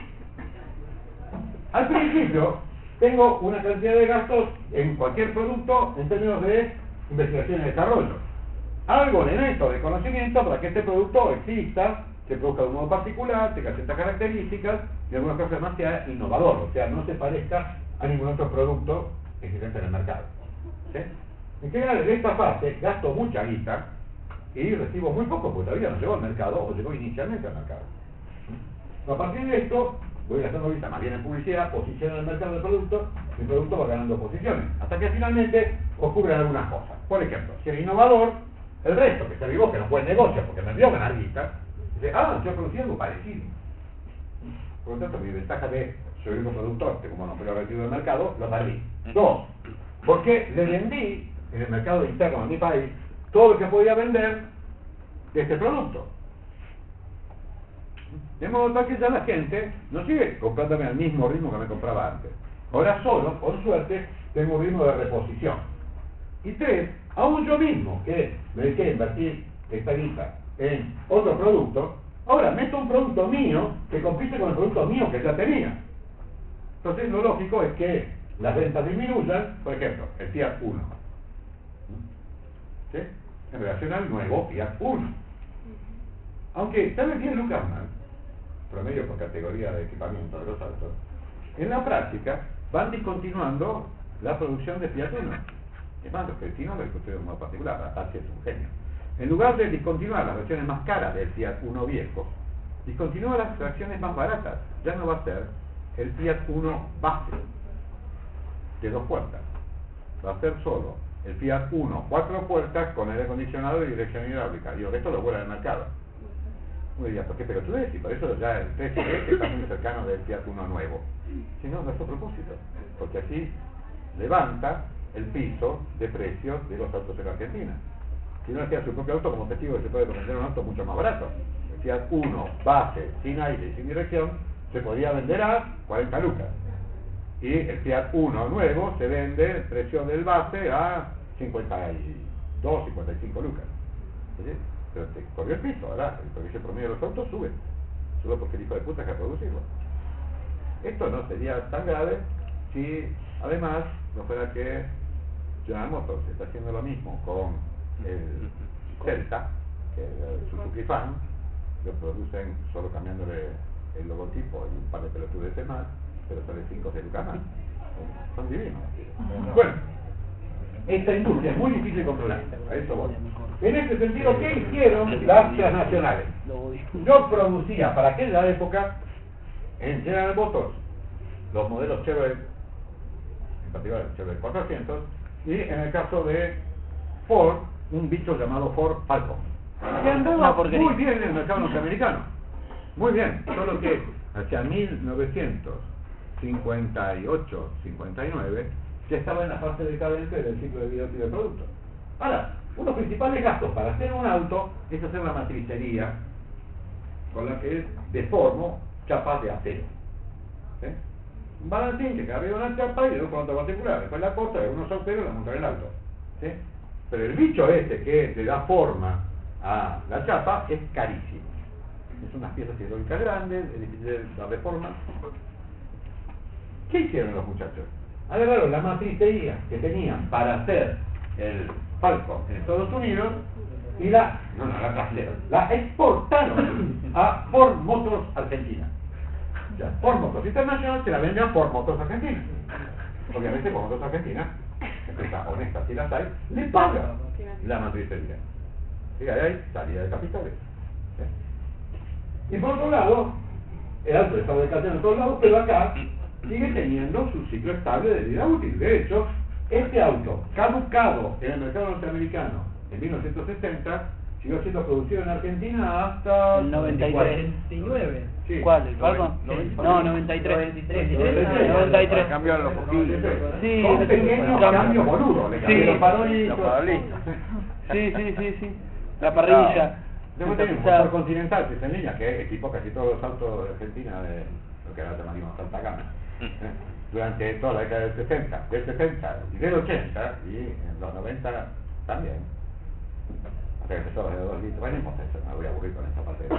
S1: Al principio, tengo una cantidad de gastos en cualquier producto en términos de investigación y desarrollo. Algo de neto de conocimiento para que este producto exista, se produzca de un modo particular, tenga ciertas características y en algunas cosas más sea innovador, o sea, no se parezca a ningún otro producto existente en el mercado. ¿Sí? En general, en esta fase gasto mucha guita y recibo muy poco porque todavía no llegó al mercado o llegó inicialmente al mercado. A partir de esto, voy gastando guita más bien en publicidad, posición en el mercado del producto, y el producto va ganando posiciones, hasta que finalmente ocurren algunas cosas. Por ejemplo, si era innovador, el resto que se avivó que no fue el negocio porque me dio ganar guita, dice, ah, yo producí algo parecido. Por lo tanto, mi ventaja de soy un productor que como no fue retiro del mercado, lo perdí. Dos, porque le vendí en el mercado interno de mi país todo lo que podía vender de este producto. De modo tal que ya la gente no sigue comprándome al mismo ritmo que me compraba antes. Ahora solo, por suerte, tengo un ritmo de reposición. Y tres, aún yo mismo, que me dejé invertir esta guita en otro producto, ahora meto un producto mío que compite con el producto mío que ya tenía. Entonces lo lógico es que las ventas disminuyan, por ejemplo, el Fiat Uno, ¿sí?, en relación al nuevo Fiat Uno. Aunque sale diez lucas más, promedio por categoría de equipamiento de los autos, en la práctica van discontinuando la producción de Fiat Uno. Es más, los vecinos les construyen un modo particular, Apache es un genio. En lugar de discontinuar las versiones más caras del Fiat Uno viejo, discontinúa las versiones más baratas. Ya no va a ser el Fiat Uno base de dos puertas, va a ser solo el Fiat Uno cuatro puertas con aire acondicionado y dirección hidráulica. Digo, esto lo vuela al mercado. Uno diría, ¿por qué pelotudez? Y por eso ya el precio está muy cercano del Fiat Uno nuevo. Si no, no es a propósito, porque así levanta el piso de precios de los autos en Argentina. Si uno hacía su propio auto como testigo que se puede vender un auto mucho más barato, el Fiat Uno base, sin aire y sin dirección, se podía vender a cuarenta lucas. Y el Fiat Uno nuevo se vende el precio del base a cincuenta y dos, cincuenta y cinco lucas. ¿Sí? Pero te corrió el piso, ¿verdad? El precio promedio de los autos sube, solo porque el hijo de puta que producirlo. esto no sería tan grave si además no fuera que General Motors está haciendo lo mismo con el Celta, que es el Suzuki Fan, lo producen solo cambiándole el logotipo y un par de pelotudeces más, pero sale cinco o seis lucas más. Son divinos. Bueno, esta industria es muy difícil de controlar, a eso voy. En este sentido, ¿qué hicieron las transnacionales? Yo producía para aquella época en General Motors los modelos Chevrolet, en particular el Chevrolet cuatrocientos, y en el caso de Ford, un bicho llamado Ford Falcon, que andaba muy bien en el mercado norteamericano, muy bien, solo que hacia mil novecientos cincuenta y ocho cincuenta y nueve ya estaba en la fase decadente del ciclo de vida útil del producto. Ahora, uno de los principales gastos para hacer un auto es hacer la matricería, con la que deformo chapas de acero. ¿Sí? Un balancín que cabe una chapa y de un pronto particular, después la corta, de unos agujeros y la monta en el auto. ¿Sí? Pero el bicho este que le da forma a la chapa es carísimo. Es unas piezas hidráulicas grandes, es difícil de darle forma. ¿Qué hicieron los muchachos? Agarraron la matricería que tenían para hacer el Falcon en Estados Unidos y la, no, no, la trasladaron, la exportaron a Ford Motors Argentina. O sea, Ford Motors International se la vende a Ford Motors Argentina. Obviamente Ford Motors Argentina, empresa honesta si las hay, le paga la matricería. Y de ahí salida de capitales. ¿Sí? Y por otro lado, el auto está decayendo en todos lados, pero acá sigue teniendo su ciclo estable de vida útil. De hecho, este auto, caducado en el mercado norteamericano en mil novecientos sesenta, siguió siendo producido en Argentina hasta
S4: el noventa y tres.
S2: noventa y nueve.
S1: Sí.
S4: ¿Cuál? ¿El Falcon? No, noventa y tres.
S2: noventa y tres.
S4: noventa y tres.
S3: Cambiaron los poquitos.
S4: Sí,
S1: Son
S4: sí,
S1: pequeños
S4: cambio.
S1: cambios boludos. Le
S4: Sí.
S1: cambiaron los farolitos.
S3: Los farolitos.
S4: Sí, sí, sí, sí. La parrilla.
S1: Después tenemos motor Continental, que es en línea, que equipó casi todos los autos de Argentina de lo que ahora llamaríamos alta gama. ¿Eh? Durante toda la década del sesenta, del sesenta y del ochenta, y en los noventa también. Hasta que empezó de dos litros. Bueno, no importa eso, no me voy a aburrir con esa parte.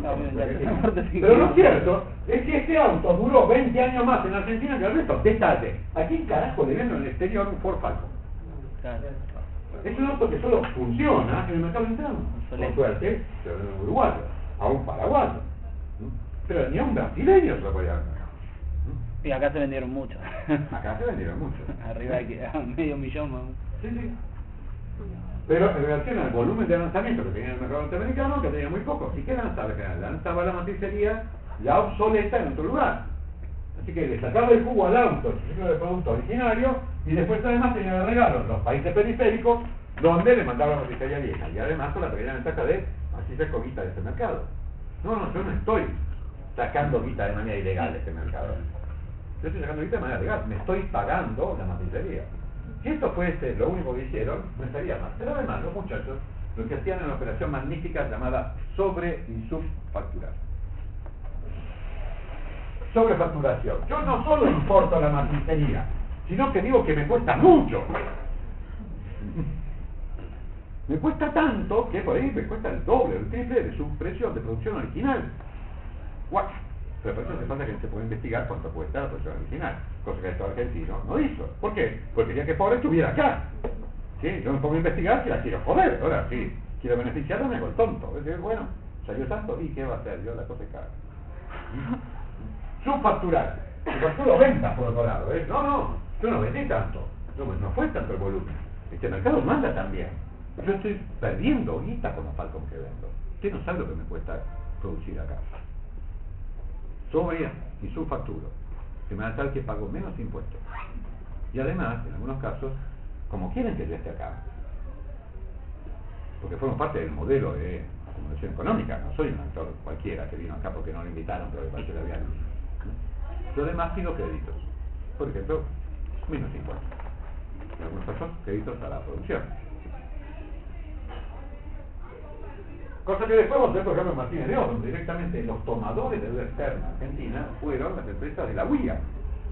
S1: De... Pero lo cierto es que este auto duró veinte años más en Argentina que el resto. Detalle, ¿a quién carajo le vendo en el exterior un Ford Falcon?
S4: Claro.
S1: Es un auto que solo funciona en el mercado interno. Con suerte, se vende en uruguayo, a un paraguayo. Pero ni a un brasileño se lo podía vender.
S4: Y acá se vendieron muchos.
S1: Acá se vendieron mucho.
S4: Arriba de que- a medio millón más.
S1: Sí, sí. Pero en relación al volumen de lanzamiento que tenía el mercado norteamericano, que tenía muy poco. ¿Y qué lanzaba? Que lanzaba la matricería ya obsoleta en otro lugar. Así que le sacaba el jugo al auto, el ciclo de producto originario, y después además tenía de regalo los países periféricos, donde le mandaba la matricería vieja. Y además con la pequeña ventaja de así se guita de ese mercado. No, no, yo no estoy sacando guita de manera ilegal de ese mercado. Yo estoy sacando guita de manera legal, me estoy pagando la matricería. Si esto fuese lo único que hicieron, no estaría mal. Pero además los muchachos lo que hacían en una operación magnífica llamada sobre y subfacturar. Sobrefacturación. Yo no solo importo la matricería, sino que digo que me cuesta mucho. Me cuesta tanto que por ahí me cuesta el doble, el triple de su precio de producción original. Guau. Pero por eso hace falta que se pueda investigar cuánto cuesta la producción original, cosa que el Estado argentino no hizo. ¿Por qué? Porque quería que Ford estuviera acá. ¿Sí? Yo me pongo a investigar si la quiero joder. Ahora sí, quiero beneficiarla, me hago el tonto. Es decir, bueno, salió tanto, ¿y qué va a hacer? Yo la cosa es cara. Subfacturar. Facturo ventas por otro lado. ¿eh? No, no, yo no vendí tanto. No, no fue tanto el volumen. Este mercado manda también. Yo estoy perdiendo guita con los Falcon que vendo. Usted no sabe lo que me cuesta producir acá. Sobre y subfacturo. De manera tal que pago menos impuestos. Y además, en algunos casos, como quieren que yo esté acá, porque fueron parte del modelo de acumulación económica, no soy un actor cualquiera que vino acá porque no lo invitaron, pero que parece que habían. Yo además pido créditos. Por ejemplo, menos impuestos. En algunos casos, créditos a la producción. Cosa que después vos ves, por ejemplo, en Martínez de Oz, donde directamente los tomadores de deuda externa argentina fueron las empresas de la U I A.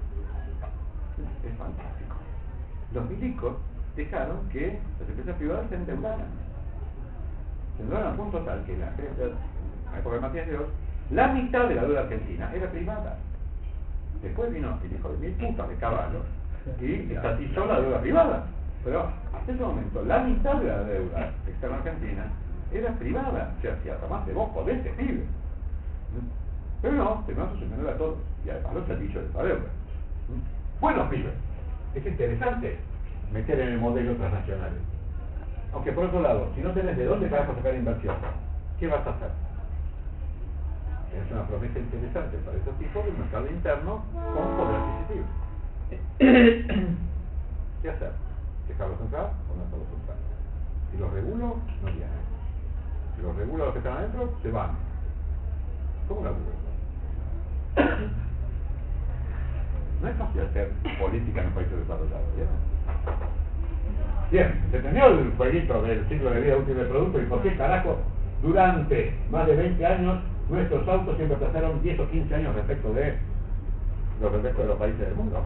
S1: Es fantástico. Los milicos dejaron que las empresas privadas se endeudaran. Se endeudaron a punto tal que la, en la época de Martínez de Oz, la mitad de la deuda argentina era privada. Después vino el hijo de mil putas de Caballo y estatizó la deuda privada. Pero hasta ese momento, la mitad de la deuda externa argentina era privada. O sea, si tomaste vos podés, te pibe. Pero no, terminó sucediendo a todos. Y además los servicios de esa deuda. Bueno, pibes, es interesante meter en el modelo transnacionales. Aunque por otro lado, si no tenés de dónde carajo sacar inversión, ¿qué vas a hacer? Es una promesa interesante para esos tipos de un mercado interno con poder adquisitivo. ¿Qué hacer? ¿Dejarlos entrar o no dejarlos entrar? Si los regulo, no vienen. Si los regulo a los que están adentro, se van. ¿Cómo la regulo? No es fácil hacer política en un país desarrollado, ¿vieron? Bien, se entendió el jueguito del ciclo de vida útil del producto y por qué carajo durante más de veinte años nuestros autos siempre pasaron diez o quince años respecto de los respecto de los países del mundo.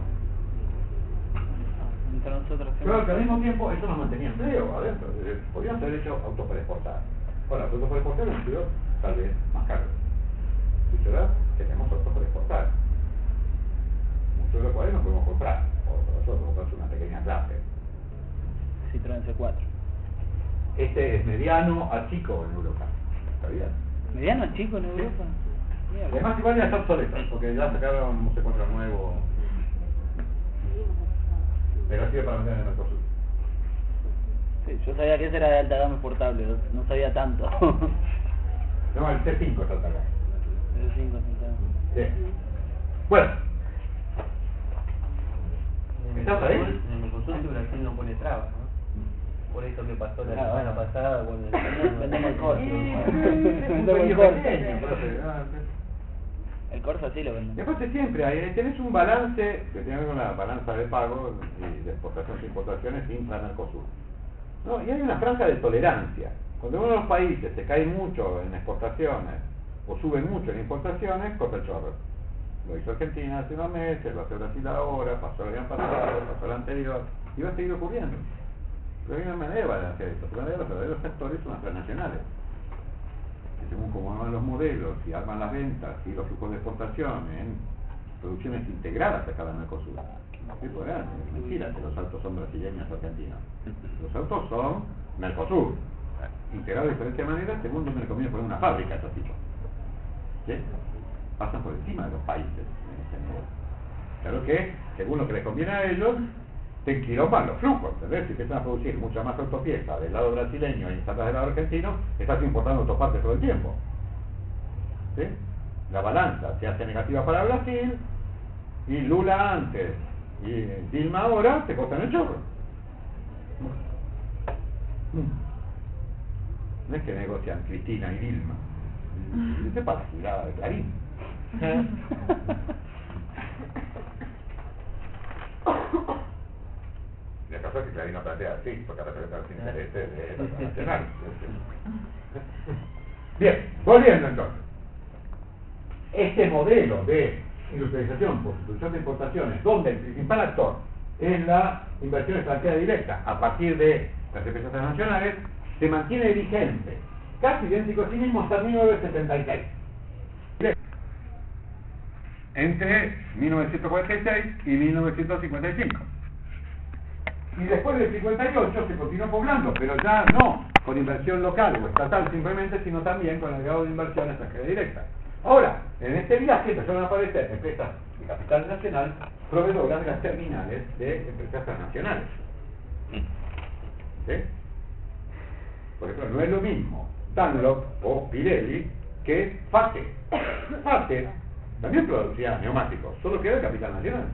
S4: Entre nosotros.
S1: Pero que al mismo tiempo eso nos mantenía empleo adentro. Podríamos haber hecho autos para exportar. Ahora, los autos para exportar han sido tal vez más caros. Dicho verdad, tenemos autos para exportar. Muchos de los cuales no podemos comprar. O nosotros compramos una pequeña clase.
S4: Citroën C cuatro.
S1: Este es mediano a chico en Europa. ¿Sabías?
S4: ¿Mediano chico en Europa? Mierda.
S1: Además igual ya está obsoleto, porque ya sacaron un C cuatro nuevo. Pero sirve para vender en el Mercosur.
S4: Sí, yo sabía que ese era de alta gama exportable, no sabía tanto.
S1: No, el C cinco es alta gama.
S4: El C cinco es alta gama.
S1: Sí. Bueno. ¿Estás ahí?
S2: En el Mercosur Brasil no pone trabas, ¿no? Por eso que pasó la
S4: Ah,
S2: semana
S4: bueno.
S2: pasada con el...
S4: Vendemos el Corsa.
S1: Un
S4: Vendemos el
S1: pequeño
S4: Corsa.
S1: pequeño, profe. Ah, sí.
S4: El Corsa sí lo vendemos.
S1: Después siempre hay, tenés un balance que tiene que ver con la balanza de pago y de exportaciones e importaciones intra-Mercosur. ¿No? Y hay una franja de tolerancia. Cuando uno de los países se cae mucho en exportaciones o sube mucho en importaciones, corta el chorro. Lo hizo Argentina hace unos meses, lo hace Brasil ahora, pasó el año pasado, pasó el anterior, y va a seguir ocurriendo. Pero hay una manera de balancear esto, porque los verdaderos sectores son las transnacionales. Que según cómo arman los modelos y arman las ventas y los flujos de exportación en producciones integradas acá en Mercosur. Sí, pues, eh, mentira que los autos son brasileños o argentinos. Los autos son Mercosur, integrados de diferentes maneras según donde le conviene poner una fábrica a estos tipos. ¿Sí? Pasan por encima de los países en este nivel. Claro que, según lo que les conviene a ellos, te enquilomban los flujos, ¿entendés? Si empiezan a producir mucha más autopieza del lado brasileño y instalas del lado argentino, estás importando autopartes todo el tiempo. ¿Sí? La balanza se hace negativa para Brasil, y Lula antes, y Dilma ahora, te cortan el chorro. No es que negocian Cristina y Dilma. Dice para la jugada de Clarín. Y acaso es que Clarín no plantea así, porque representa los intereses de los nacionales. Bien, volviendo entonces. Este modelo de industrialización por sustitución de importaciones, donde el principal actor es la inversión extranjera directa a partir de las empresas transnacionales, se mantiene vigente, casi idéntico a sí mismo hasta mil novecientos setenta y seis. Entre mil novecientos cuarenta y seis y mil novecientos cincuenta y cinco. Y después del cincuenta y ocho se continuó poblando, pero ya no con inversión local o estatal simplemente, sino también con el grado de inversión extranjera directa. Ahora, en este viaje empezaron a aparecer empresas de capital nacional proveedoras de las terminales de empresas transnacionales. ¿Sí? Por ejemplo, no es lo mismo Dunlop o Pirelli que Fate. Fate también producía neumáticos, solo que era de capital nacional.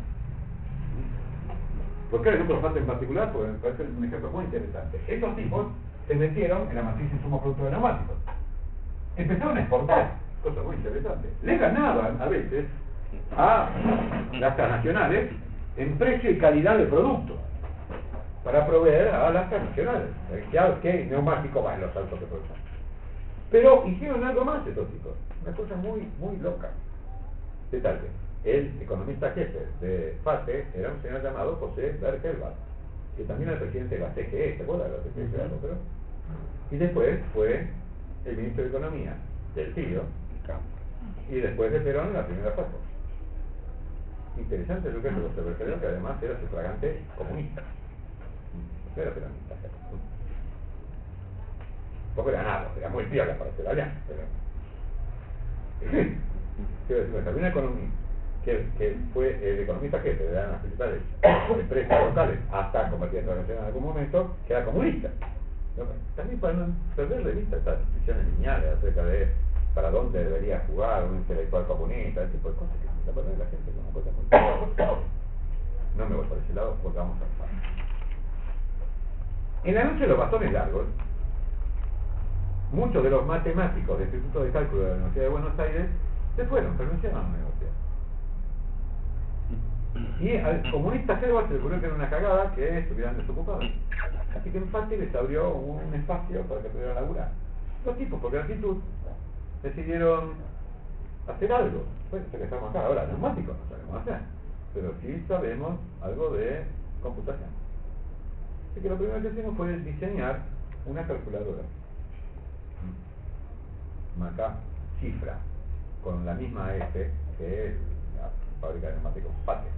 S1: ¿Por qué el ejemplo Fate en particular? Pues me parece un ejemplo muy interesante. Estos tipos se metieron en la matriz insumos productos de neumáticos. Empezaron a exportar, cosa muy interesante. Le ganaban a veces a las transnacionales en precio y calidad de producto para proveer a las transnacionales. ¿Qué neumático va en los autos que producen? Pero hicieron algo más estos tipos, una cosa muy, muy loca. De tal que el economista jefe de Fate era un señor llamado José Berkelbach, que también era el presidente de la C G E, ¿te acuerdas de la C G E? Uh-huh. Y después fue el ministro de Economía del tío, y después de Perón la primera fase. interesante lo que es el observatorio, que además era sufragante comunista. No era peronista. Tampoco era nada, era muy piola para ser alianza, pero... Quiero decir, había una economía que, que fue el economista jefe de las principales empresas locales hasta convertirse en organización en algún momento, que era comunista. ¿No? También para no perder de vista estas discusiones lineales acerca de para dónde debería jugar un intelectual comunista, ese tipo de cosas que la verdad la gente no me cuenta mucho. No me voy por ese lado porque vamos a pasar. En la noche de los bastones largos, muchos de los matemáticos del Instituto de Cálculo de la Universidad de Buenos Aires se fueron, renunciaron a la universidad. Y al comunista Serva se le ocurrió que era una cagada que estuvieran desocupados. Así que en parte les abrió un espacio para que pudieran laburar. Los tipos, por gratitud, decidieron hacer algo. Pues eso que estamos acá ahora, neumáticos no sabemos hacer, pero sí sabemos algo de computación. Así que lo primero que hicimos fue diseñar una calculadora. Acá, cifra, con la misma F que la fábrica de neumáticos Patek.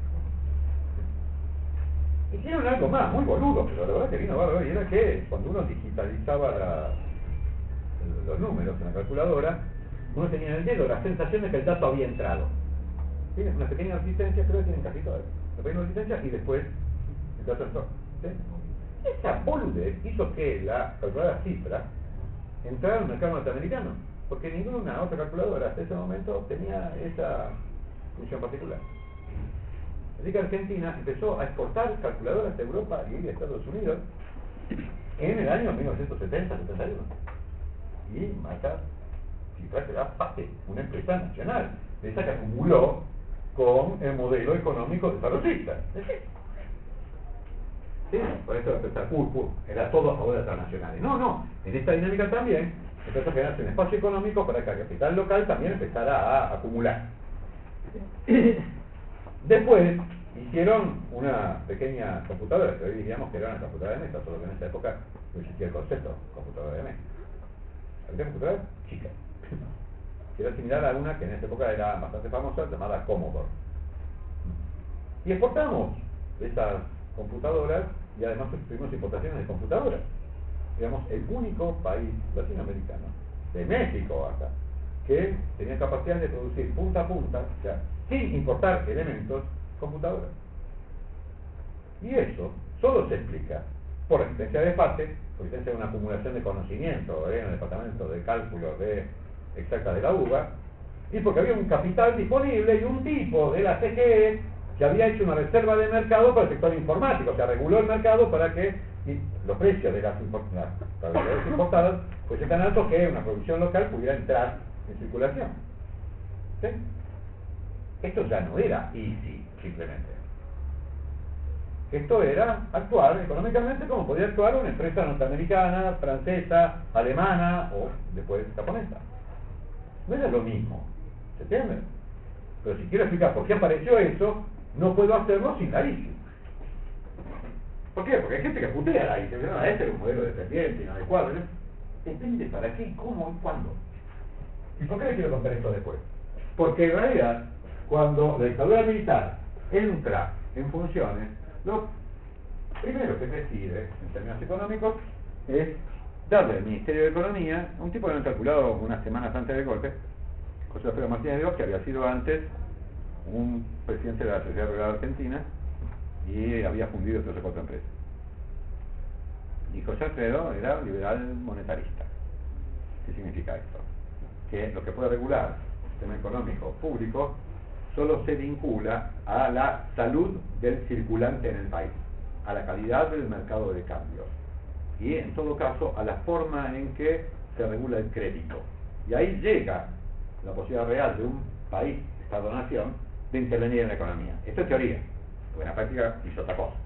S1: Hicieron algo más, muy boludo, pero la verdad que vino bárbaro, y era que cuando uno digitalizaba la, los números en la calculadora, uno tenía en el dedo la sensación de que el dato había entrado. Tiene una pequeña resistencia, creo que tienen casi todas. Una pequeña resistencia y después el dato entró. ¿Sí? Esa boludez hizo que la calculadora cifra entrara al mercado norteamericano, porque ninguna otra calculadora hasta ese momento tenía esa función particular. Así que Argentina empezó a exportar calculadoras a Europa y a Estados Unidos en el año mil novecientos setenta setenta y uno. Y marca cifra que era Patek, una empresa nacional, esa que acumuló con el modelo económico desarrollista. Sí, por eso empezó uh, uh, era todo a favor de las transnacionales. No, no, en esta dinámica también empezó a generarse un espacio económico para que el capital local también empezara a acumular. Después hicieron una pequeña computadora, que hoy diríamos que era una computadora de mesa, solo que en esa época no existía el concepto de computadora de mesa. Había computadora chica, que era similar a una que en esa época era bastante famosa, llamada Commodore. Y exportamos esas computadoras y además tuvimos importaciones de computadoras. Éramos el único país latinoamericano, de México acá, que tenía capacidad de producir punta a punta, o sea, sin importar elementos, computadoras. Y eso solo se explica por la existencia de Patek, por la existencia de una acumulación de conocimiento ¿eh? en el departamento de cálculo de exacta de la U B A, y porque había un capital disponible y un tipo de la C G E que había hecho una reserva de mercado para el sector informático, o sea, reguló el mercado para que los precios de las calculadoras importadas fuesen tan altos que una producción local pudiera entrar en circulación. ¿Sí? Esto ya no era easy, simplemente. Esto era actuar económicamente como podía actuar una empresa norteamericana, francesa, alemana o después japonesa. No era lo mismo, ¿se entiende? Pero si quiero explicar por qué apareció eso, no puedo hacerlo sin la I C I. ¿Por qué? Porque hay gente que putea la I C I, no, este es un modelo dependiente, inadecuado. Depende para qué, cómo y cuándo. ¿Y por qué les quiero contar esto después? Porque en realidad, cuando la dictadura militar entra en funciones, lo primero que decide, en términos económicos, es darle al Ministerio de Economía un tipo que habían calculado unas semanas antes del golpe, José Alfredo Martínez de Oz, que había sido antes un presidente de la Sociedad Rural Argentina y había fundido tres o cuatro empresas. Y José Alfredo era liberal monetarista. ¿Qué significa esto? Que lo que puede regular el sistema económico público solo se vincula a la salud del circulante en el país, a la calidad del mercado de cambio y en todo caso a la forma en que se regula el crédito. Y ahí llega la posibilidad real de un país, Estado-Nación, de intervenir en la economía. Esto es teoría, porque en la práctica hizo otra cosa.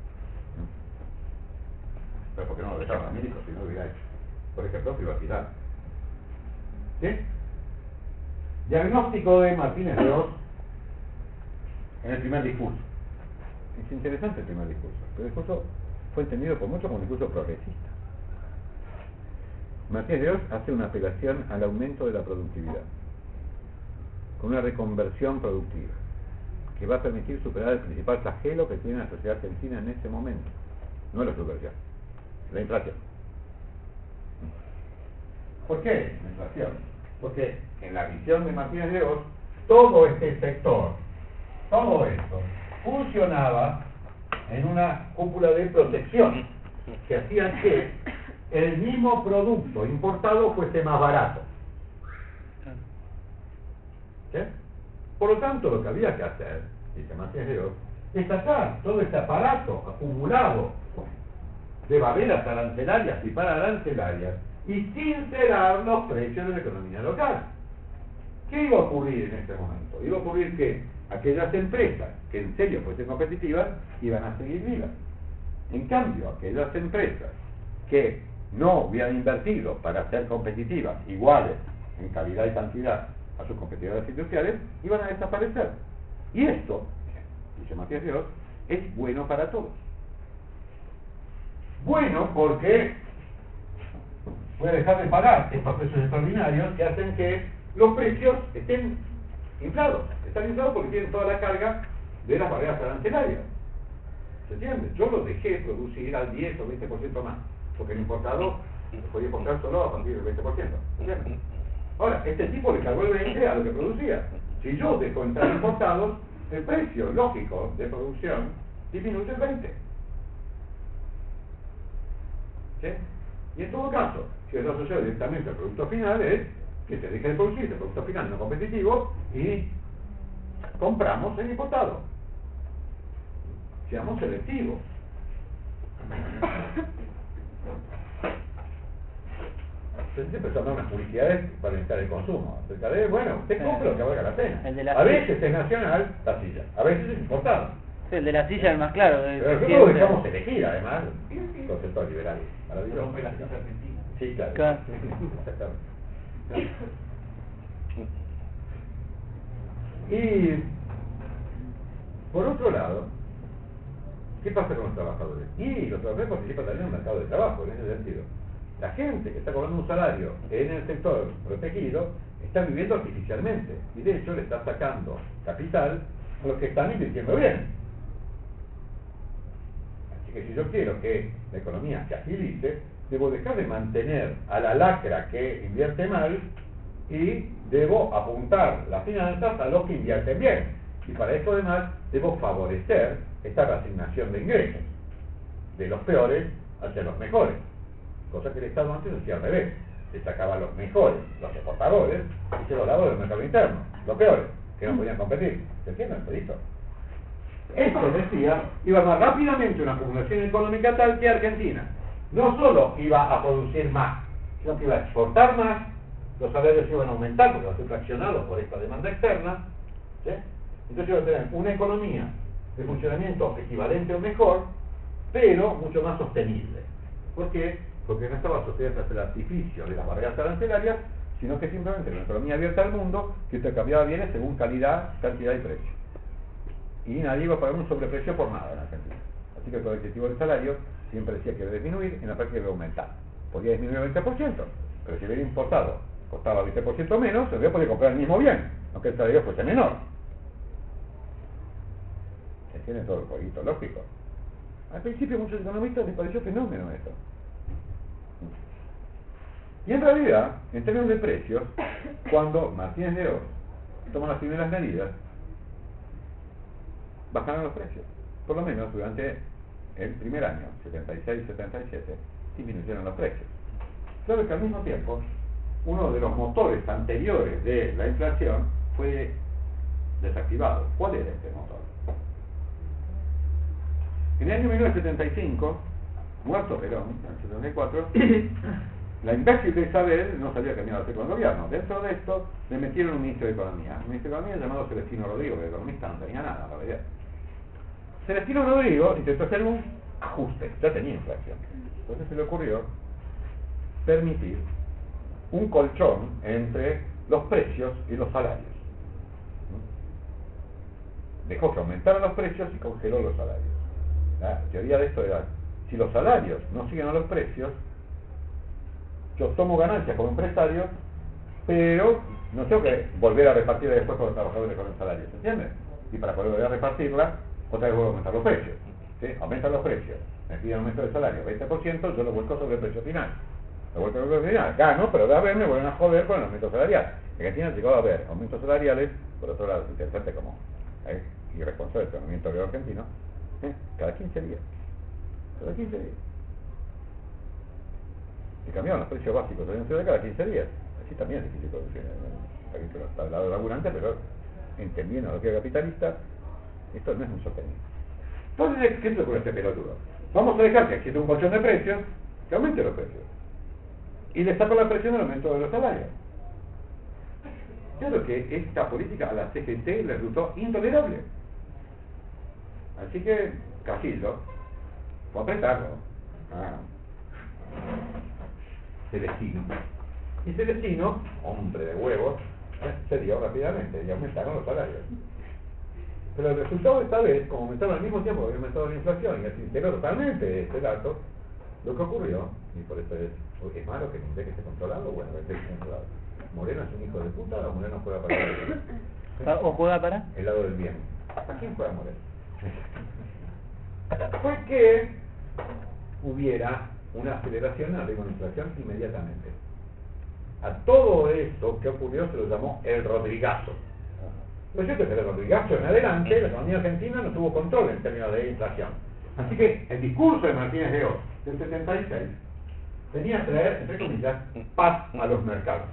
S1: Pero ¿por qué no lo dejaron a México si no lo hubiera hecho? Por ejemplo, privatizar. ¿Sí? Diagnóstico de Martínez de Oz en el primer discurso. Es interesante el primer discurso. El discurso fue entendido por muchos como un discurso progresista. Martínez de Oz hace una apelación al aumento de la productividad, con una reconversión productiva. que va a permitir superar el principal flagelo que tiene la sociedad argentina en este momento. No es la subversión, la inflación. ¿Por qué la inflación? Porque en la visión de Martínez de Oz, todo este sector, todo esto, funcionaba en una cúpula de protección que hacía que el mismo producto importado fuese más barato. ¿Sí? Por lo tanto, lo que había que hacer, dice Martínez de Oz, es sacar todo este aparato acumulado de barreras arancelarias y pararancelarias y sincerar los precios de la economía local. ¿Qué iba a ocurrir en este momento? Iba a ocurrir que aquellas empresas que en serio fuesen competitivas iban a seguir vivas. En cambio, aquellas empresas que no hubieran invertido para ser competitivas, iguales en calidad y cantidad a sus competidores industriales, iban a desaparecer. Y esto, dice Matías Dios, es bueno para todos. Bueno porque puede dejar de pagar estos precios extraordinarios que hacen que los precios estén inflados. Están inflados porque tienen toda la carga de las barreras arancelarias. ¿Se entiende? Yo lo dejé producir al diez o veinte por ciento más, porque el importado podía importar solo a partir del veinte por ciento. ¿Se entiende? Ahora, este tipo le cargó el veinte a lo que producía. Si yo dejo entrar importados, el precio lógico de producción disminuye el veinte. ¿Sí? Y en todo caso, si eso asociado directamente al producto final, es que se deje de producir el producto final no competitivo y compramos el importado. Seamos selectivos. Entonces empezó a dar unas publicidades para aumentar el consumo. Acerca de, bueno, usted compra lo que valga la pena.
S4: El de la
S1: a veces es nacional la silla, a veces es importado.
S4: Sí, el de la silla es el más claro. de-
S1: Pero nosotros
S4: siempre.
S1: lo dejamos elegir, además, concepto liberal. Maravilloso. Sí, claro.
S4: Claro.
S1: Exactamente. Y, por otro lado, ¿qué pasa con los trabajadores? Y los trabajadores participan también en el mercado de trabajo, en ese sentido. La gente que está cobrando un salario en el sector protegido está viviendo artificialmente y de hecho le está sacando capital a los que están invirtiendo bien. Así que si yo quiero que la economía se agilice, debo dejar de mantener a la lacra que invierte mal y debo apuntar las finanzas a los que invierten bien. Y para eso además debo favorecer esta reasignación de ingresos de los peores hacia los mejores. Cosa que el Estado antes hacía al revés. Se sacaba a los mejores, los exportadores, y se los daba del mercado interno, los peores, que no podían competir. ¿Se entiende el pedito? Esto, decía, iba más rápidamente una acumulación económica tal que Argentina no solo iba a producir más, sino que iba a exportar más, los salarios iban a aumentar porque iban a ser fraccionados por esta demanda externa, ¿sí? Entonces iba a tener una economía de funcionamiento equivalente o mejor, pero mucho más sostenible. ¿Por qué? Porque no estaba asociada tras el artificio de las barreras arancelarias, sino que simplemente era una economía abierta al mundo que intercambiaba bienes según calidad, cantidad y precio. Y nadie iba a pagar un sobreprecio por nada en Argentina. Así que el colectivo del salario siempre decía que debe disminuir, en la práctica debe aumentar. Podía disminuir el veinte por ciento, pero si el bien importado costaba veinte por ciento menos, el bien podía comprar el mismo bien, aunque el salario fuese menor. Se tiene todo el jueguito lógico. Al principio a muchos economistas les pareció fenómeno esto. Y en realidad, en términos de precios, cuando Martínez de Oz toma las primeras medidas, bajaron los precios. Por lo menos durante el primer año, setenta y seis setenta y siete, disminuyeron los precios. Claro que al mismo tiempo, uno de los motores anteriores de la inflación fue desactivado. ¿Cuál era este motor? En el año mil novecientos setenta y cinco, muerto Perón, en el setenta y cuatro, la imbécil de Isabel no sabía qué iba a hacer con el gobierno. Dentro de esto le metieron un ministro de Economía. Un ministro de Economía llamado Celestino Rodrigo, que el economista no tenía nada, en realidad. Celestino Rodrigo intentó hacer un ajuste, ya tenía inflación. Entonces se le ocurrió permitir un colchón entre los precios y los salarios. Dejó que aumentaran los precios y congeló los salarios. La teoría de esto era, si los salarios no siguen a los precios, yo tomo ganancias como empresario, pero no tengo que volver a repartir después con los trabajadores con el salario, ¿se entiende? y para poder volver a repartirla, otra vez vuelvo a aumentar los precios. ¿Sí? Aumentan los precios, me piden aumento de salario veinte por ciento, yo lo vuelco sobre el precio final. Lo vuelco sobre el precio final, gano, pero de haber me vuelven a joder con el aumento salarial. En Argentina ha llegado a haber aumentos salariales, por otro lado, interesante como ¿eh? irresponsable del movimiento obrero argentino, ¿eh? cada quince días. Cada quince días. Y cambiaron los precios básicos de la ciudad cada quince días. Así también es difícil producir en el país del lado laburante, pero entendiendo lo que es capitalista, esto no es un sostenible. Entonces, ¿qué es lo que este pelotudo? Vamos a dejar que exista un colchón de precios, que aumente los precios. Y le saco la presión del aumento de los salarios. Claro que esta política a la C G T le resultó intolerable. Así que Casildo fue a apretarlo. Ah. Celestino. Y Celestino, hombre de huevos, eh, se dio rápidamente y aumentaron los salarios. Pero el resultado esta vez, como aumentaron al mismo tiempo que había aumentado la inflación y así integró totalmente este dato, lo que ocurrió, y por eso es, es malo que ni que esté controlado, bueno, que esté controlado. Moreno es un hijo de puta, o Moreno juega para el bien.
S4: ¿O juega para?
S1: El lado del bien. ¿A quién juega Moreno? Fue que hubiera una aceleración en la ritmo de inflación inmediatamente. A todo esto que ocurrió se lo llamó el Rodrigazo. Lo cierto es que el Rodrigazo en adelante, la economía argentina no tuvo control en términos de inflación. Así que el discurso de Martínez de Oz del setenta y seis venía a traer, entre comillas, paz a los mercados.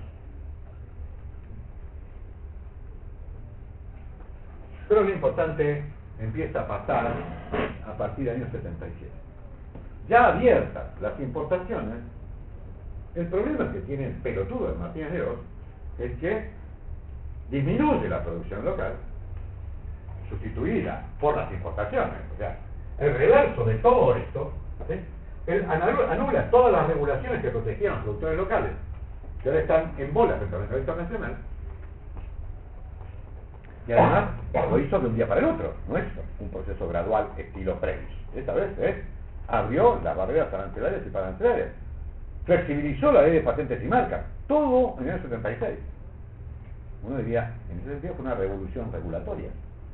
S1: Pero lo importante empieza a pasar a partir del año setenta y siete. Ya abiertas las importaciones, el problema que tiene el pelotudo de Martínez de Oz es que disminuye la producción local, sustituida por las importaciones. O sea, el reverso de todo esto, ¿sí? Él anula todas las regulaciones que protegían a los productores locales, que ahora están en bolas frente al mercado internacional, y además lo hizo de un día para el otro, no es un proceso gradual estilo Previs. Esta vez es, abrió las barreras arancelarias y parancelarias, flexibilizó la ley de patentes y marcas, todo en el año setenta y seis. Uno diría, en ese sentido fue una revolución regulatoria.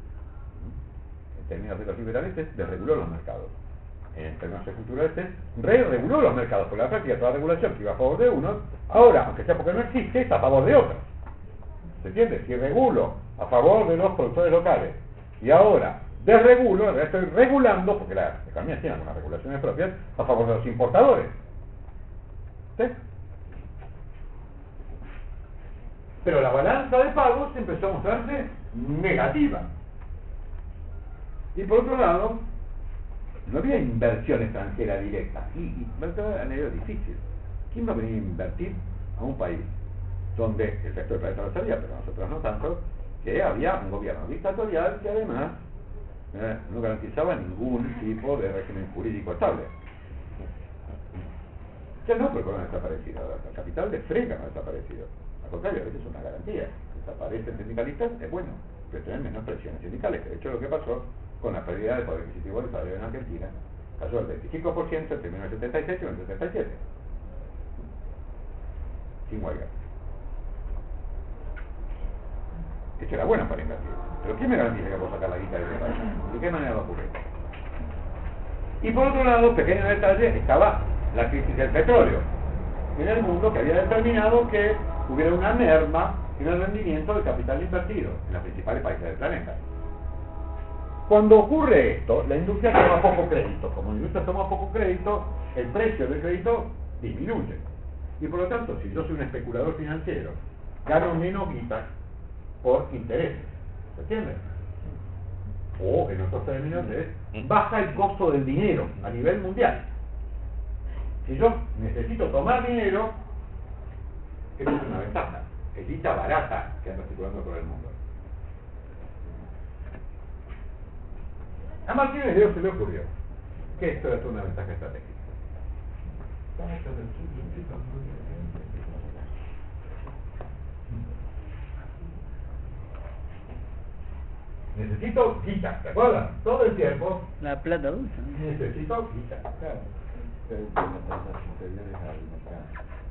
S1: En términos de los liberales, es desreguló los mercados. En términos estructurales, es re-reguló los mercados. Por la práctica, toda regulación que iba a favor de unos, ahora, aunque sea porque no existe, está a favor de otros. ¿Se entiende? Si regulo a favor de los productores locales y ahora desregulo, en realidad estoy regulando, porque la economía tiene algunas regulaciones propias, a favor de los importadores. ¿Sí? Pero la balanza de pagos empezó a mostrarse negativa. Y por otro lado, no había inversión extranjera directa. Y, y era medio difícil. ¿Quién va a venir a invertir a un país donde el resto del planeta lo sabía, pero nosotros no tanto, que había un gobierno dictatorial que además eh, no garantizaba ningún tipo de régimen jurídico estable? Ya no, porque no ha desaparecido. La capital de frega no ha desaparecido. Al contrario, a veces es una garantía. Desaparecen sindicalistas, es bueno, pero tienen menos presiones sindicales, que de hecho lo que pasó con la pérdida de poder adquisitivo del salario en Argentina, cayó del veinticinco por ciento entre mil novecientos setenta y seis y mil novecientos setenta y siete. Sin huelga. Esto era bueno para invertir. Pero ¿quién me garantiza que puedo sacar la guita de ese país? ¿De qué manera va a ocurrir? Y por otro lado, pequeño detalle, estaba la crisis del petróleo en el mundo, que había determinado que hubiera una merma en el rendimiento del capital invertido en los principales países del planeta. Cuando ocurre esto, la industria toma poco crédito. Como la industria toma poco crédito, el precio del crédito disminuye. Y por lo tanto, si yo soy un especulador financiero, gano menos guita por intereses. ¿Se entiende? O, en otros términos, es baja el costo del dinero a nivel mundial. Si yo necesito tomar dinero, esto es una ventaja. Es guita barata que anda circulando por el mundo. A Martínez de Oz se le ocurrió que esto era una ventaja estratégica. Necesito guita, ¿te acuerdas? Todo el tiempo.
S4: La plata dulce.
S1: Necesito guita. Claro.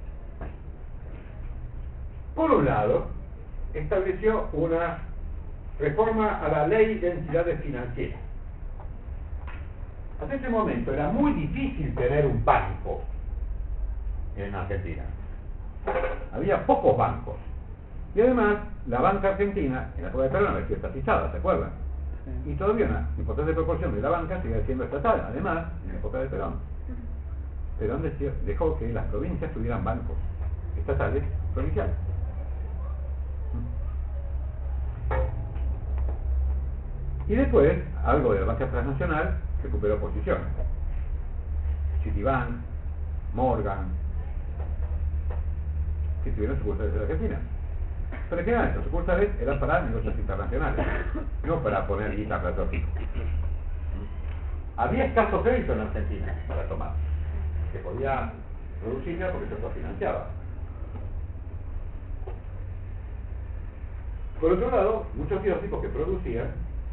S1: Por un lado, estableció una reforma a la ley de entidades financieras. Hasta ese momento era muy difícil tener un banco en Argentina. Había pocos bancos. Y además, la banca argentina, en la época de Perón, había sido estatizada, ¿se acuerdan?
S4: Sí.
S1: Y todavía una importante proporción de la banca sigue siendo estatal. Además, en la época de Perón, Perón decía- dejó que las provincias tuvieran bancos estatales provinciales. Y después, algo de la banca transnacional recuperó posiciones. Citibank, Morgan, que tuvieron sucursales en Argentina. Pero en general, estas sucursales eran para negocios internacionales, no para poner guita a plato fijo. Había escaso crédito en Argentina para tomar. Se podía producir porque se financiaba. Por otro lado, muchos bióticos que producían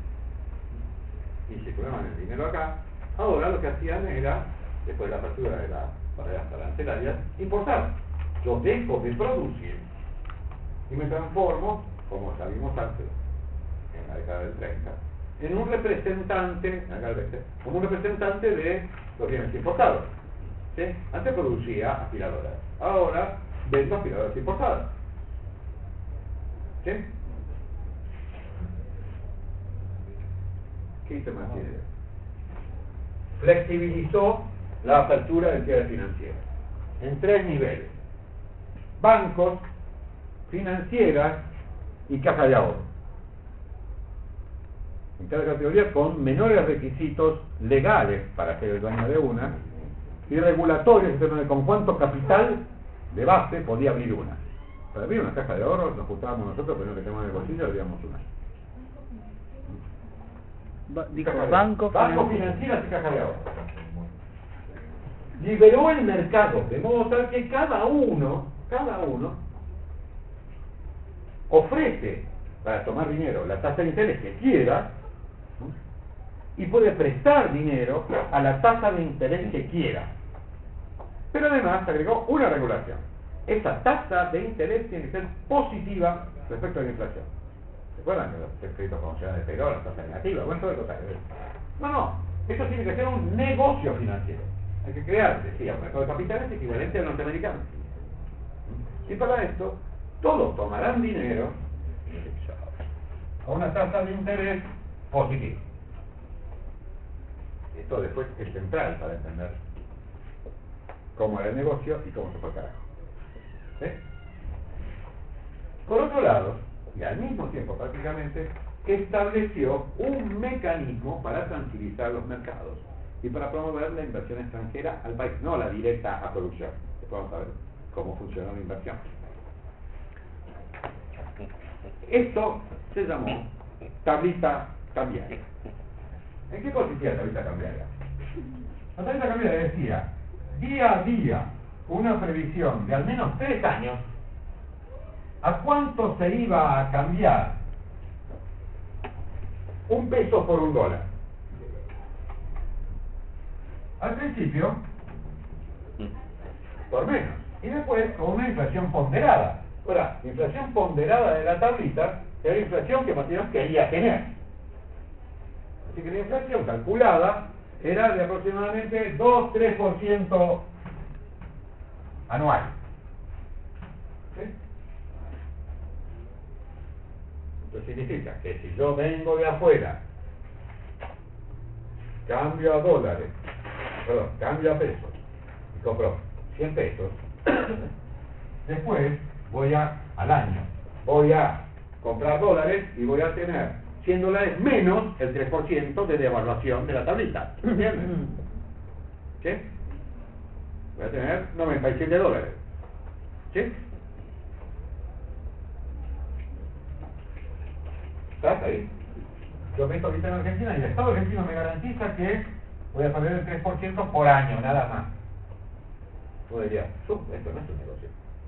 S1: y circulaban el dinero acá, ahora lo que hacían era, después de la apertura de las barreras arancelarias, importar. Yo dejo de producir y me transformo, como sabíamos antes, en la década del treinta, en un representante, acá al veinte, como un representante de los bienes importados. ¿Sí? Antes producía aspiradoras, ahora vendo aspiradoras importadas. ¿Sí? ¿Qué hizo Martínez? Flexibilizó la apertura de entidades financieras en tres niveles: bancos, financieras y caja de ahorro. En cada categoría con menores requisitos legales para ser el dueño de una y regulatorios en términos de con cuánto capital de base podía abrir una. Para abrir una caja de ahorro nos juntábamos nosotros, pero no que tenemos en el bolsillo, abríamos una.
S4: Ba- dijo,
S1: Caja de-
S4: banco,
S1: bancos,
S4: financiero.
S1: financieras y caja de ahorro. Liberó el mercado de modo tal que cada uno, cada uno ofrece para tomar dinero la tasa de interés que quiera, ¿no? Y puede prestar dinero a la tasa de interés que quiera. Pero además agregó una regulación: esa tasa de interés tiene que ser positiva respecto a la inflación. ¿Se acuerdan de los escritos convencionales de Perón, la tasa negativa? Bueno, todo el total. No, no, eso tiene que ser un negocio financiero. Hay que crear, decía, un mercado de capitales equivalente al norteamericano. Y para esto, todos tomarán dinero a una tasa de interés positiva. Esto después es central para entender cómo era el negocio y cómo se fue al carajo. ¿Sí? Por otro lado, y al mismo tiempo prácticamente, estableció un mecanismo para tranquilizar los mercados y para promover la inversión extranjera al país, no la directa a producción. Después vamos a ver cómo funciona la inversión. Esto se llamó tablita cambiaria. ¿En qué consistía la tablita cambiaria? La tablita cambiaria decía día a día una previsión de al menos tres años a cuánto se iba a cambiar un peso por un dólar. Al principio, por menos, y después con una inflación ponderada. Ahora, la inflación ponderada de la tablita era la inflación que Martínez quería tener. Así que la inflación calculada era de aproximadamente dos a tres por ciento anual. ¿Sí? Esto significa que si yo vengo de afuera, cambio a dólares, perdón, cambio a pesos, y compro cien pesos, después voy a, al año, voy a comprar dólares y voy a tener cien dólares menos el tres por ciento de devaluación de la tablita. ¿Entienden? ¿Sí? Voy a tener noventa y siete dólares. ¿Sí? ¿Estás ahí? Yo meto ahorita en Argentina y el Estado argentino me garantiza que voy a perder el tres por ciento por año, nada más. Tú dirías, esto no es un negocio.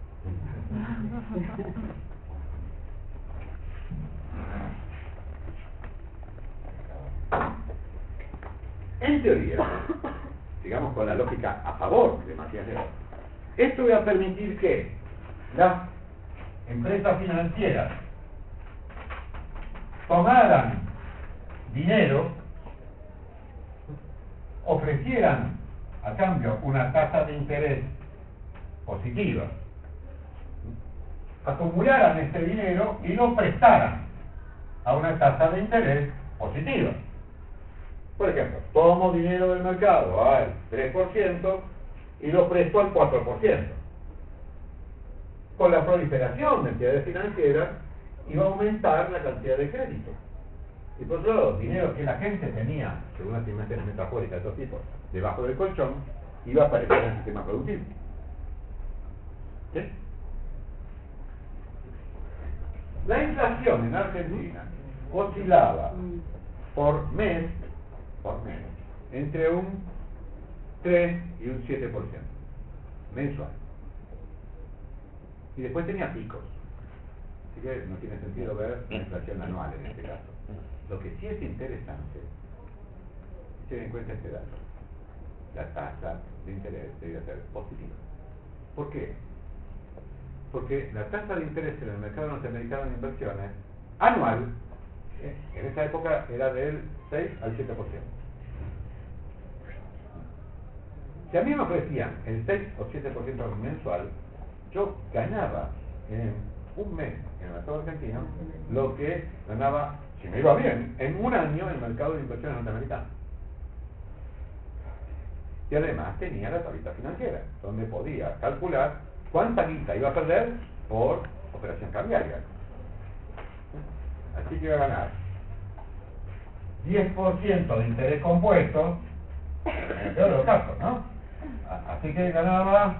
S1: En teoría, digamos con la lógica a favor de Matías León, esto va a permitir que las empresas financieras tomaran dinero, ofrecieran a cambio una tasa de interés positiva, acumularan este dinero y lo prestaran a una tasa de interés positiva. Por ejemplo, tomo dinero del mercado al tres por ciento y lo presto al cuatro por ciento. Con la proliferación de entidades financieras iba a aumentar la cantidad de crédito. Y por otro lado, dinero que la gente tenía, según las imágenes metafóricas de estos tipos, debajo del colchón, iba a aparecer en el sistema productivo. ¿Sí? La inflación en Argentina oscilaba por mes, por mes, entre un tres y un siete por ciento mensual. Y después tenía picos. Así que no tiene sentido ver la inflación anual en este caso. Lo que sí es interesante es tener en cuenta este dato. La tasa de interés debería ser positiva. ¿Por qué? Porque la tasa de interés en el mercado norteamericano de inversiones anual, eh, en esa época era del seis al siete por ciento. Si a mí me ofrecían el seis o siete por ciento mensual, yo ganaba en un mes en el mercado argentino lo que ganaba, si me iba bien, en un año en el mercado de inversiones norteamericano. Y además tenía la tablita financiera, donde podía calcular cuánta guita iba a perder por operación cambiaria. Así que iba a ganar diez por ciento de interés compuesto, en el peor de los casos, ¿no? Así que ganaba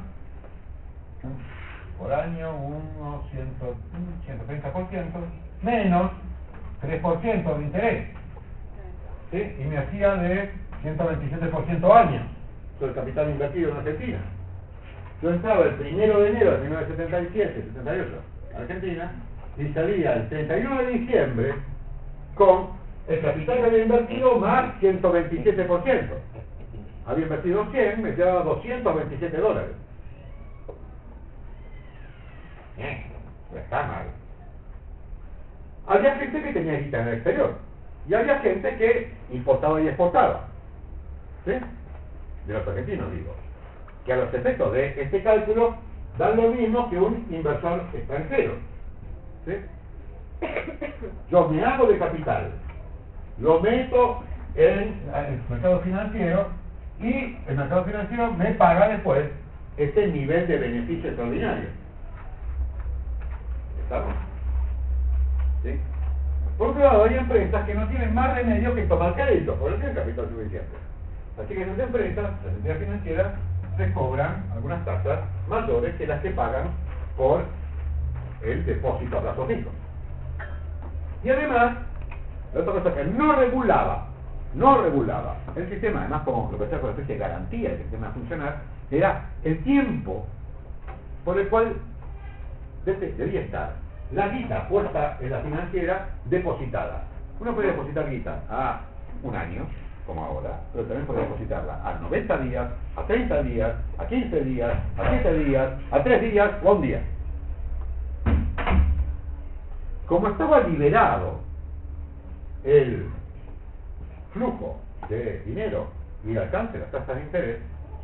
S1: por año unos ciento treinta por ciento menos tres por ciento de interés, ¿sí? Y me hacía de ciento veintisiete por ciento año sobre el capital invertido en Argentina. Yo entraba el primero de enero de mil novecientos setenta y siete, setenta y ocho en Argentina y salía el treinta y uno de diciembre con el capital que había invertido más ciento veintisiete por ciento. Había invertido cien, me quedaba doscientos veintisiete dólares. Eh, no está mal. Había gente que tenía guita en el exterior y había gente que importaba y exportaba, ¿sí? De los argentinos, digo, que a los efectos de este cálculo dan lo mismo que un inversor extranjero, ¿sí? Yo me hago de capital, lo meto en el mercado financiero y el mercado financiero me paga después este nivel de beneficio extraordinario. ¿Estamos? ¿Sí? Por otro lado, hay empresas que no tienen más remedio que tomar crédito, porque no tienen capital suficiente. Así que esas empresas, las entidades financieras, se cobran algunas tasas mayores que las que pagan por el depósito a plazo fijo. Y además, la otra cosa que no regulaba, no regulaba el sistema, además como lo que sea con una especie de garantía del sistema a funcionar, era el tiempo por el cual debía estar la guita puesta en la financiera depositada. Uno puede depositar guita a un año, como ahora, pero también puede depositarla a noventa días, a treinta días, a quince días, a siete días, a tres días o a un día. Como estaba liberado el flujo de dinero y el alcance de las tasas de interés,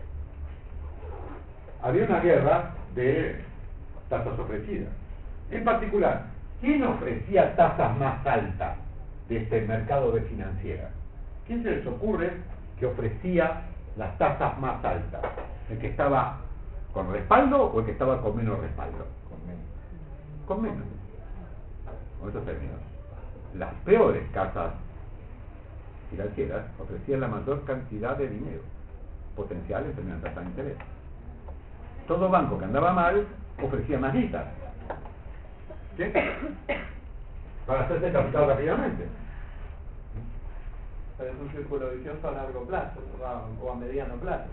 S1: había una guerra de tasas ofrecidas. En particular, ¿quién ofrecía tasas más altas de este mercado de financiera? ¿Quién se les ocurre que ofrecía las tasas más altas? ¿El que estaba con respaldo o el que estaba con menos respaldo? Con menos. Con menos. Con estos términos. Las peores casas financieras ofrecían la mayor cantidad de dinero potencial en términos de tasa de interés. Todo banco que andaba mal ofrecía más guita, ¿sí? Para hacerse capital rápidamente.
S2: Pero es un círculo vicioso a largo plazo o a mediano plazo.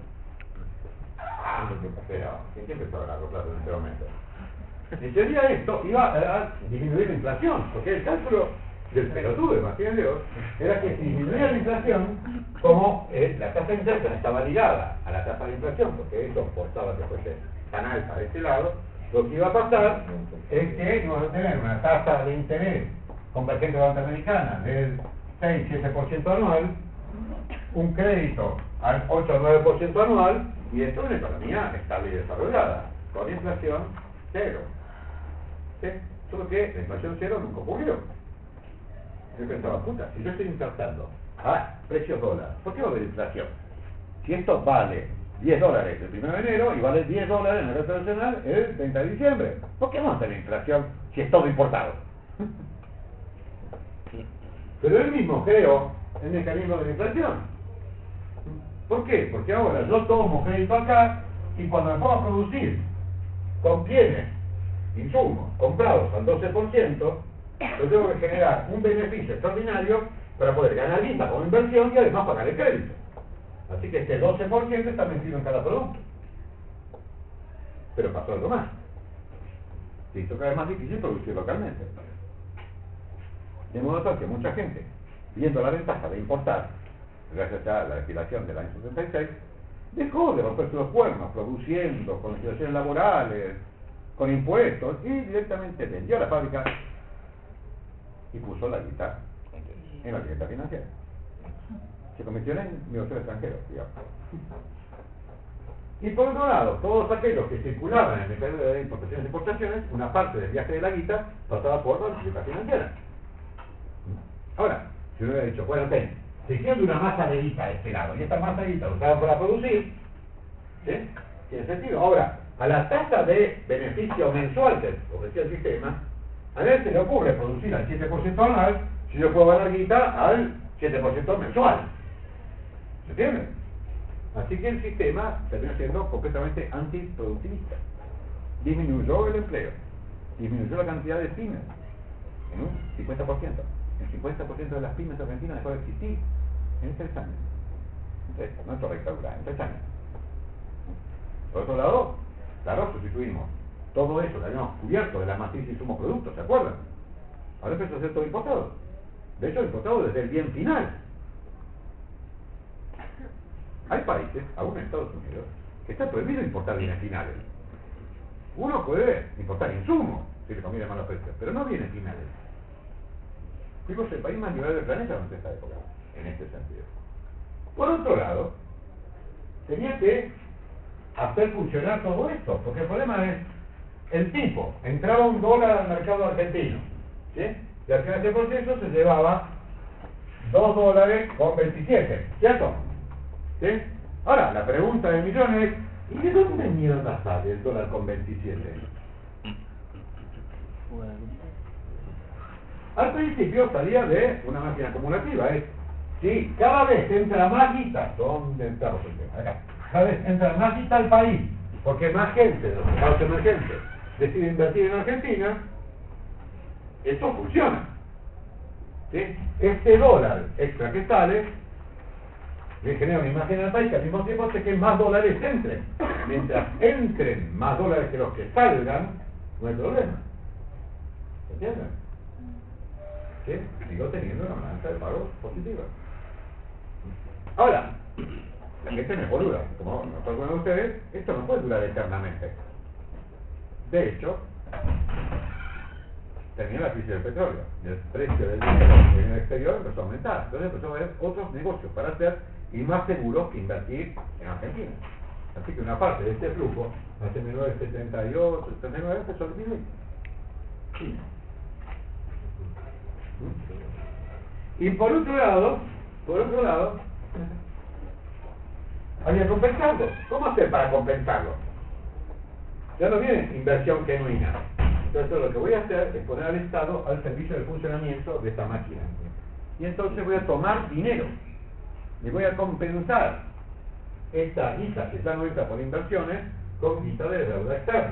S1: Pero, ¿quién empezó a largo plazo en este momento? En teoría esto iba a disminuir la inflación, porque el cálculo del pelotudo de Martínez de Oz era que si disminuía la inflación, como eh, la tasa de interés estaba ligada a la tasa de inflación, porque eso forzaba que fuese tan alta de este lado, lo que iba a pasar es que íbamos a tener una tasa de interés convergente norteamericana del seis a siete por ciento anual, un crédito al ocho a nueve por ciento anual, y esto es una economía estable y desarrollada, con inflación cero. ¿Sí? Solo que la inflación cero nunca ocurrió. Yo pensaba, puta, si yo estoy insertando a precios dólar, ¿por qué va a haber inflación? Si esto vale diez dólares el primero de enero y vale diez dólares en el resto nacional el treinta de diciembre, ¿por qué vamos a tener inflación si es todo importado? Pero él mismo creó el mecanismo de la inflación. ¿Por qué? Porque ahora yo tomo crédito acá y cuando me pongo a producir con bienes, insumos, comprados al doce por ciento, yo tengo que generar un beneficio extraordinario para poder ganar guita como inversión y además pagar el crédito. Así que este doce por ciento está metido en cada producto. Pero pasó algo más. Se hizo cada vez más difícil producir localmente. De modo tal que mucha gente, viendo la ventaja de importar, gracias a la legislación del año setenta y seis, dejó de romperse los cuernos, produciendo, con legislaciones laborales, con impuestos, y directamente vendió la fábrica y puso la guita en la clienta financiera. Se convirtió en negocio extranjero, digamos. Y por otro lado, todos aquellos que circulaban en el mercado de importaciones y exportaciones, una parte del viaje de la guita pasaba por la clienta financiera. Ahora, si uno hubiera dicho, bueno, ten, se queda una masa de guita de este lado, y esta masa de guita usada para producir, ¿sí? Tiene sentido. Ahora, a la tasa de beneficio mensual que ofrecía el sistema, a él se le ocurre producir al siete por ciento anual si yo puedo ganar guita al siete por ciento mensual. ¿Se entiende? Así que el sistema terminó siendo completamente antiproductivista. Disminuyó el empleo, disminuyó la cantidad de pymes en un cincuenta por ciento. El cincuenta por ciento de las pymes argentinas dejó de existir en tres años. Entonces, no es rectadura, en tres años. Por otro lado, claro, sustituimos todo eso que habíamos cubierto de la matriz de insumos productos, ¿se acuerdan? Ahora empezó a ser todo importado. De hecho, importado desde el bien final. Hay países, aún en Estados Unidos, que está prohibido importar bienes finales. Uno puede importar insumos, si le conviene malos precios, pero no bienes finales. Fuimos el país más liberal del planeta durante esta época, en este sentido. Por otro lado, tenía que hacer funcionar todo esto, porque el problema es, el tipo entraba un dólar al mercado argentino, ¿sí? Y al final de ese proceso se llevaba dos dólares con veintisiete, ¿cierto? ¿Sí? Ahora, la pregunta de millones es, ¿y de dónde mierda sale el dólar con veintisiete? Al principio salía de una máquina acumulativa, es, si cada vez entra más guita, ¿dónde entramos el tema? Acá. Cada vez entra más guita al país, porque más gente de los mercados emergentes decide invertir en Argentina, esto funciona. ¿Sí? Este dólar extra que sale le genera una imagen al país que al mismo tiempo hace que más dólares entren. Mientras entren más dólares que los que salgan, no hay problema. ¿Se entiende? ¿Sí? Sigo teniendo una balanza de pagos positiva. Ahora, la gente no es boluda. Como nos acuerdan ustedes, esto no puede durar eternamente. De hecho, terminó la crisis del petróleo y el precio del dinero en el exterior empezó a aumentar. Entonces empezó a haber otros negocios para hacer y más seguros que invertir en Argentina. Así que una parte de este flujo, hace mil novecientos setenta y ocho, setenta y nueve, empezó a disminuir. Sí. Y por otro lado, por otro lado, había que compensarlo. ¿Cómo hacer para compensarlo? Ya no viene inversión genuina. Entonces lo que voy a hacer es poner al Estado al servicio del funcionamiento de esta máquina. Y entonces voy a tomar dinero y voy a compensar esta guita que está no hecha por inversiones con guita de deuda externa.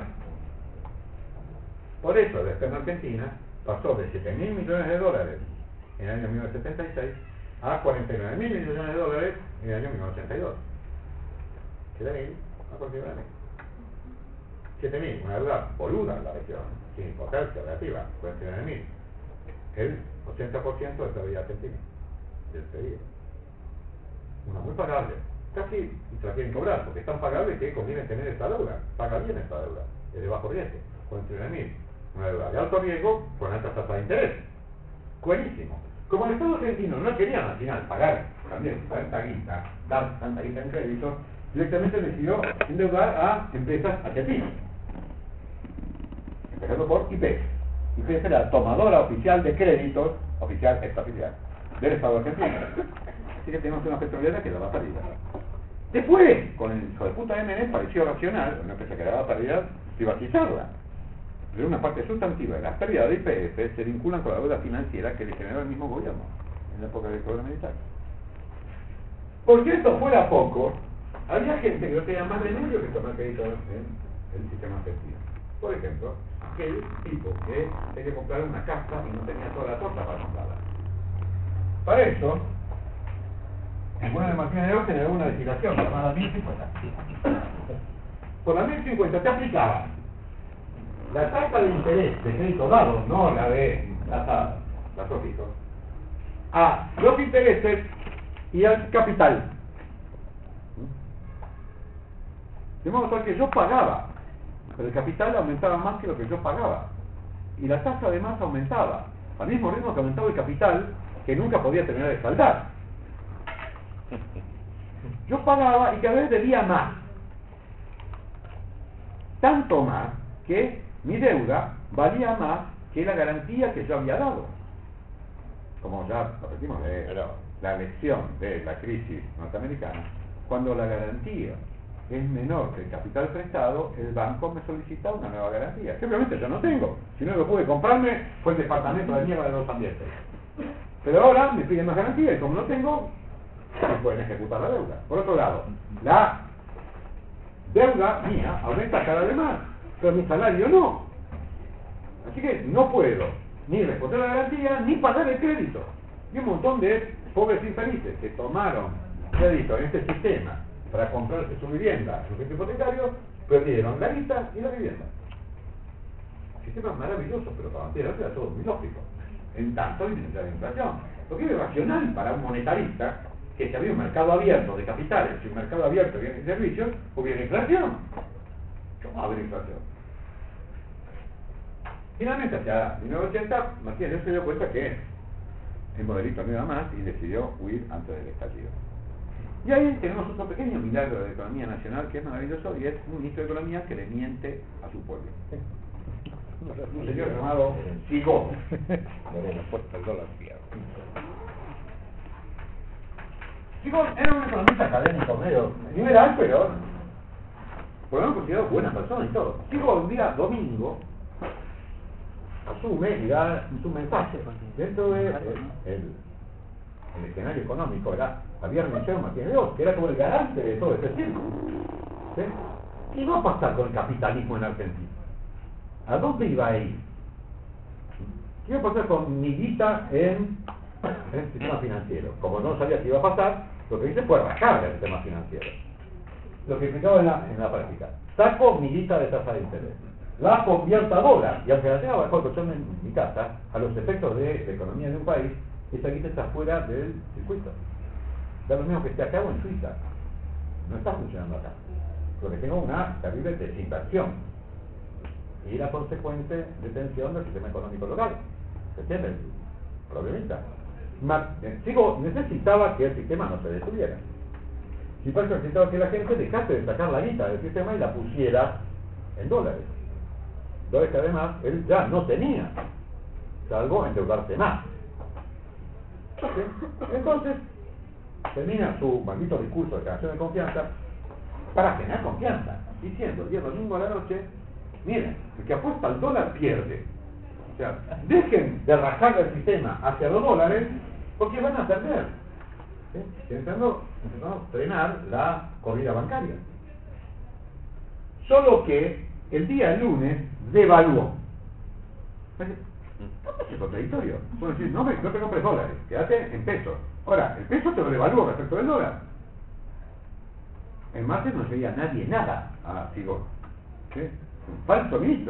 S1: Por eso la externa argentina pasó de siete mil millones de dólares en el año mil novecientos setenta y seis a cuarenta y nueve mil millones de dólares en el año mil novecientos ochenta y dos. siete mil aproximadamente. siete mil, una deuda boluda en la región, sin potencia relativa, cuarenta y nueve mil. El ochenta por ciento de la deuda argentina, del P I B. Una muy pagable. Casi se la quieren cobrar, porque es tan pagable que conviene tener esta deuda. Paga bien esta deuda, es de bajo riesgo, cuarenta y nueve mil. Una deuda de alto riesgo con alta tasa de interés. Buenísimo. Como el Estado argentino no quería al final pagar también tanta guita, dar tanta guita en créditos, directamente decidió endeudar a empresas argentinas. Empezando por I P F. I P F era la tomadora oficial de créditos, oficial, extraoficial, del Estado argentino. Así que tenemos una petrolera que daba pérdida. Después, con el hijo de puta M N, pareció racional, una empresa que daba pérdida, privatizarla. Pero una parte sustantiva de las pérdidas de I P F se vinculan con la deuda financiera que le generó el mismo gobierno en la época del dictadura militar. Por si esto fuera poco, había gente que no tenía más remedio que tomar crédito en el sistema argentino. Por ejemplo, aquel tipo que tenía que comprar una casa y no tenía toda la torta para comprarla. Para eso, el bueno de Martínez de Oz generó una legislación llamada mil cincuenta. Por la mil cincuenta te aplicaba la tasa de interés de crédito dado, no la de tasa plazo fijo, a los intereses y al capital. De modo tal que yo pagaba, pero el capital aumentaba más que lo que yo pagaba. Y la tasa además aumentaba, al mismo ritmo que aumentaba el capital, que nunca podía terminar de saldar. Yo pagaba y cada vez debía más. Tanto más que mi deuda valía más que la garantía que yo había dado. Como ya repetimos de la lección de la crisis norteamericana, cuando la garantía es menor que el capital prestado, el banco me solicita una nueva garantía. Simplemente yo no tengo. Si no lo pude comprarme, fue el departamento de mierda de los ambientes. Pero ahora me piden más garantía y como no tengo, me pueden ejecutar la deuda. Por otro lado, la deuda mía aumenta cada vez más, pero mi salario no. Así que no puedo ni responder la garantía ni pagar el crédito. Y un montón de pobres infelices que tomaron crédito en este sistema para comprarse su vivienda, su crédito hipotecario, perdieron la guita y la vivienda. Sistema maravilloso, pero para mantenerse era todo muy lógico. En tanto disminuye la inflación. Lo que es racional para un monetarista que si había un mercado abierto de capitales y un mercado abierto de bienes y servicios, hubiera inflación. ¿Cómo haber inflación? Finalmente, hacia mil novecientos ochenta, Martínez se dio cuenta que el modelito no iba más y decidió huir antes del estallido. Y ahí tenemos otro pequeño milagro de la economía nacional que es maravilloso y es un ministro de Economía que le miente a su pueblo. Un señor llamado Sigó. Sigó era un economista académico medio liberal, pero por lo menos considerado buena persona y todo. Sigó un día domingo asume y da su mensaje dentro del de, el, el escenario económico. Era, había renunciado Martínez de Oz, que era como el garante de todo este tiempo. ¿Sí? ¿Y va a pasar con el capitalismo en Argentina? ¿A dónde iba a ir? ¿Qué iba a pasar con mi guita en el sistema financiero? Como no sabía qué iba a pasar, lo que hice fue rajar el sistema financiero. Lo que implicaba en la, en la práctica: saco mi guita de tasa de interés, la convierto a dólar, y aunque la tenga bajo el colchón en mi casa, a los efectos de la economía de un país, esa guita está fuera del circuito. Da lo mismo que esté acá o en Suiza. No está funcionando acá. Porque tengo una terrible desinversión y la consecuente detención del sistema económico local. ¿Se entiende? Problemita. Sigo, necesitaba que el sistema no se detuviera. Y por eso necesitaba que la gente dejase de sacar la guita del sistema y la pusiera en dólares. Dólares que además él ya no tenía, salvo endeudarse más. ¿Sí? Entonces, termina su maldito discurso de creación de confianza para generar confianza, diciendo el día domingo a la noche: miren, el que apuesta al dólar pierde. O sea, dejen de rajar el sistema hacia los dólares porque van a perder. ¿Sí? Intentando, intentando frenar la corrida bancaria. Solo que el día lunes devaluó. Es contradictorio. Puedo decir, no, no te compres dólares, quédate en pesos. Ahora, el peso te lo devalúa respecto del dólar. En martes no sería nadie nada a Sigó. ¿Sí? Un falso ministro.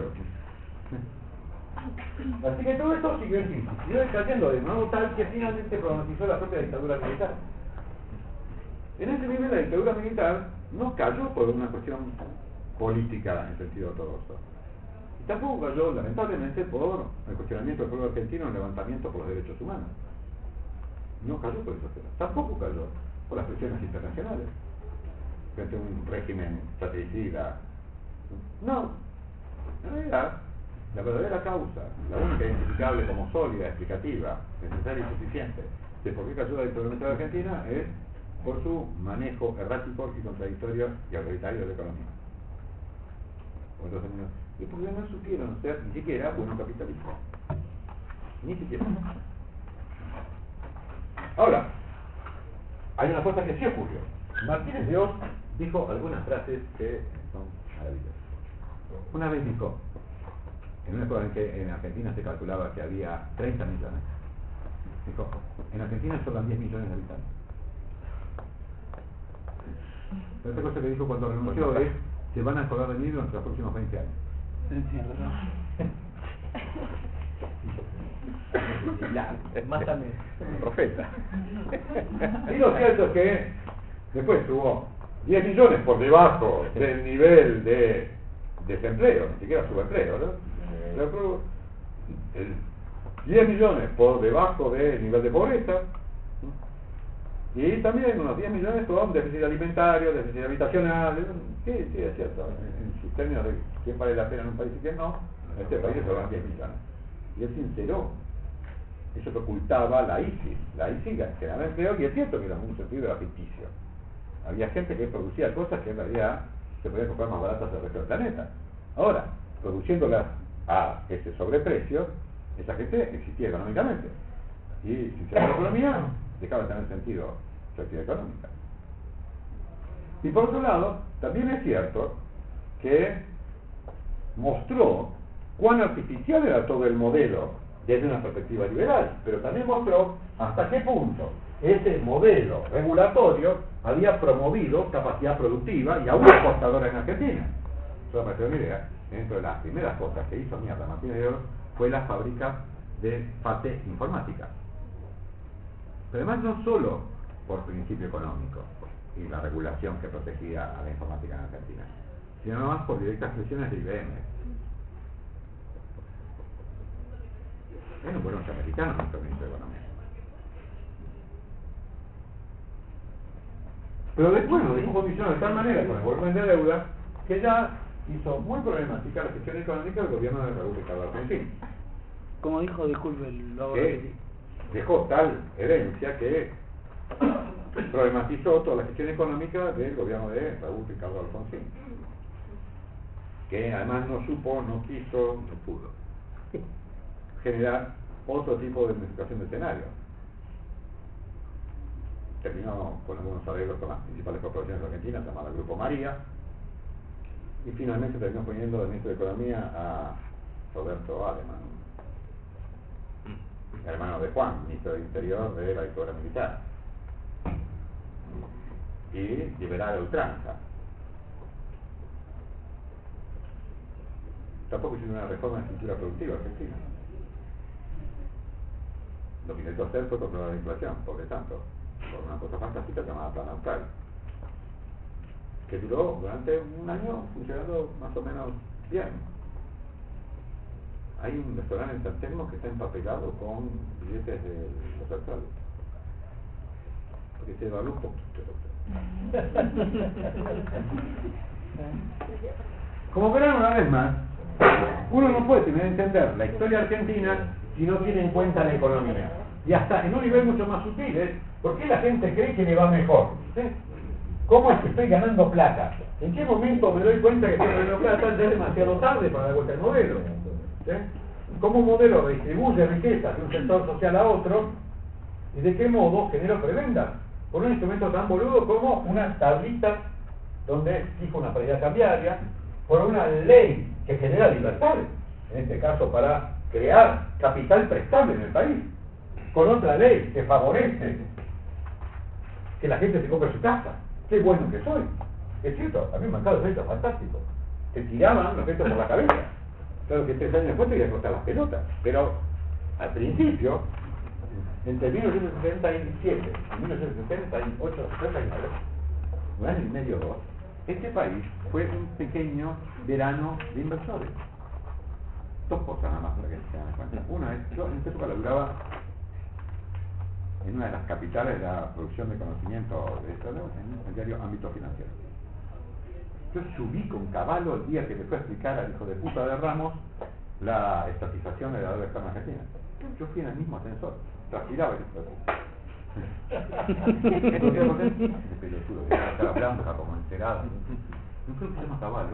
S1: Así que todo esto siguió en fin, siguió decayendo de modo tal que finalmente pronosticó la propia dictadura militar. En ese nivel la dictadura militar no cayó por una cuestión política en sentido ortodoxo, Tampoco cayó, lamentablemente, por el cuestionamiento del pueblo argentino en el levantamiento por los derechos humanos. No cayó por esos temas. Tampoco cayó por las presiones internacionales frente a un régimen satricida. No. En realidad, la verdadera causa, la única identificable como sólida, explicativa, necesaria y suficiente de por qué cayó la dictadura de Argentina es por su manejo errático y contradictorio y autoritario de la economía. Entonces, y porque no supieron ser ni siquiera buenos capitalistas. Ni siquiera. Ahora, hay una cosa que sí ocurrió. Martínez de Oz dijo algunas frases que son maravillosas. Una vez dijo, en una época en que en Argentina se calculaba que había treinta millones, dijo, en Argentina solo hay diez millones de habitantes. La otra cosa que dijo cuando renunció es, se van a acordar de mí durante los próximos veinte años.
S3: Más también.
S1: Profeta. Y lo cierto es que después tuvo diez millones por debajo del nivel de desempleo, ni siquiera subempleo, ¿no? Pero, el diez millones por debajo del nivel de pobreza, y también unos diez millones con déficit alimentario, déficit habitacional. Sí, sí, es cierto. En sus términos de quién vale la pena en un país y quién no, en este país se van diez millones. Y él sinceró eso que ocultaba la I C I. La I C I generaba empleo, y es cierto que en algún sentido era ficticio. Había gente que producía cosas que en realidad se podían comprar más baratas del resto del planeta. Ahora, produciéndolas a ese sobreprecio, esa gente existía económicamente. Y si se la economía, dejaba de tener sentido su actividad económica. Y por otro lado, también es cierto que mostró cuán artificial era todo el modelo desde una perspectiva liberal, pero también mostró hasta qué punto ese modelo regulatorio había promovido capacidad productiva y aún exportadora en Argentina. Solo para tener una idea, dentro de las primeras cosas que hizo Mierda Martínez de Oz fue la fábrica de FATE informática. Pero además no solo por principio económico y la regulación que protegía a la informática en Argentina, sino además por directas presiones de I B M. Era un buen norteamericano nuestro ministro de Economía. Pero después nos dejó condicionado de tal manera con el volumen de deuda que ya hizo muy problemática la gestión económica del gobierno de Raúl Ricardo Alfonsín.
S4: Como dijo, disculpe, lo hago
S1: Que
S4: repetir.
S1: dejó tal herencia que problematizó toda la gestión económica del gobierno de Raúl Ricardo Alfonsín, que además no supo, no quiso, no pudo generar otro tipo de modificación de escenario. Terminó con algunos arreglos con las principales corporaciones argentinas, llamada Grupo María, y finalmente terminó poniendo de ministro de Economía a Roberto Alemán, hermano de Juan, ministro del Interior de la dictadura militar, y liberal a ultranza. Tampoco hizo una reforma de estructura productiva argentina. Lo que intentó hacer fue controlar la inflación, por lo tanto, por una cosa fantástica llamada Plan Austral, que duró durante un año funcionando más o menos bien. Hay un restaurante en San Telmo que está empapelado con billetes de los australes, porque se evaluó un poquito. Como verán, una vez más, uno no puede tener entender la historia argentina si no tiene en cuenta la economía. Y hasta en un nivel mucho más sutil es, ¿por qué la gente cree que le va mejor? ¿Sí? ¿Cómo es que estoy ganando plata? ¿En qué momento me doy cuenta que estoy ganando plata? Ya es demasiado tarde para dar vuelta al modelo. ¿Sí? ¿Cómo un modelo redistribuye riquezas de un sector social a otro? ¿Y de qué modo genera prebendas? Por un instrumento tan boludo como una tablita donde fija una paridad cambiaria, por una ley que genera libertades, en este caso para crear capital prestable en el país, con otra ley que favorece que la gente se compre su casa. ¡Qué bueno que soy! Es cierto, a mí me han dado efectos fantásticos. Te tiraban los efectos por la cabeza. Claro que tres años después te iba a cortar las pelotas, pero al principio, entre mil novecientos setenta y siete y mil novecientos setenta y ocho, setenta y nueve, un año y medio o dos, este país fue un pequeño verano de inversores. cosas nada más para que se den cuenta. Una es, yo en esta época laburaba en una de las capitales de la producción de conocimiento de esto, ¿no? En el diario Ámbito Financiero. Yo subí con caballo el día que le fue a explicar al hijo de puta de Ramos la estatización de la deuda externa argentina. Yo fui en el mismo ascensor, transpiraba el hijo de puta. Entonces, ese pelotudo de cara blanca como encerado. No creo que se llama caballo,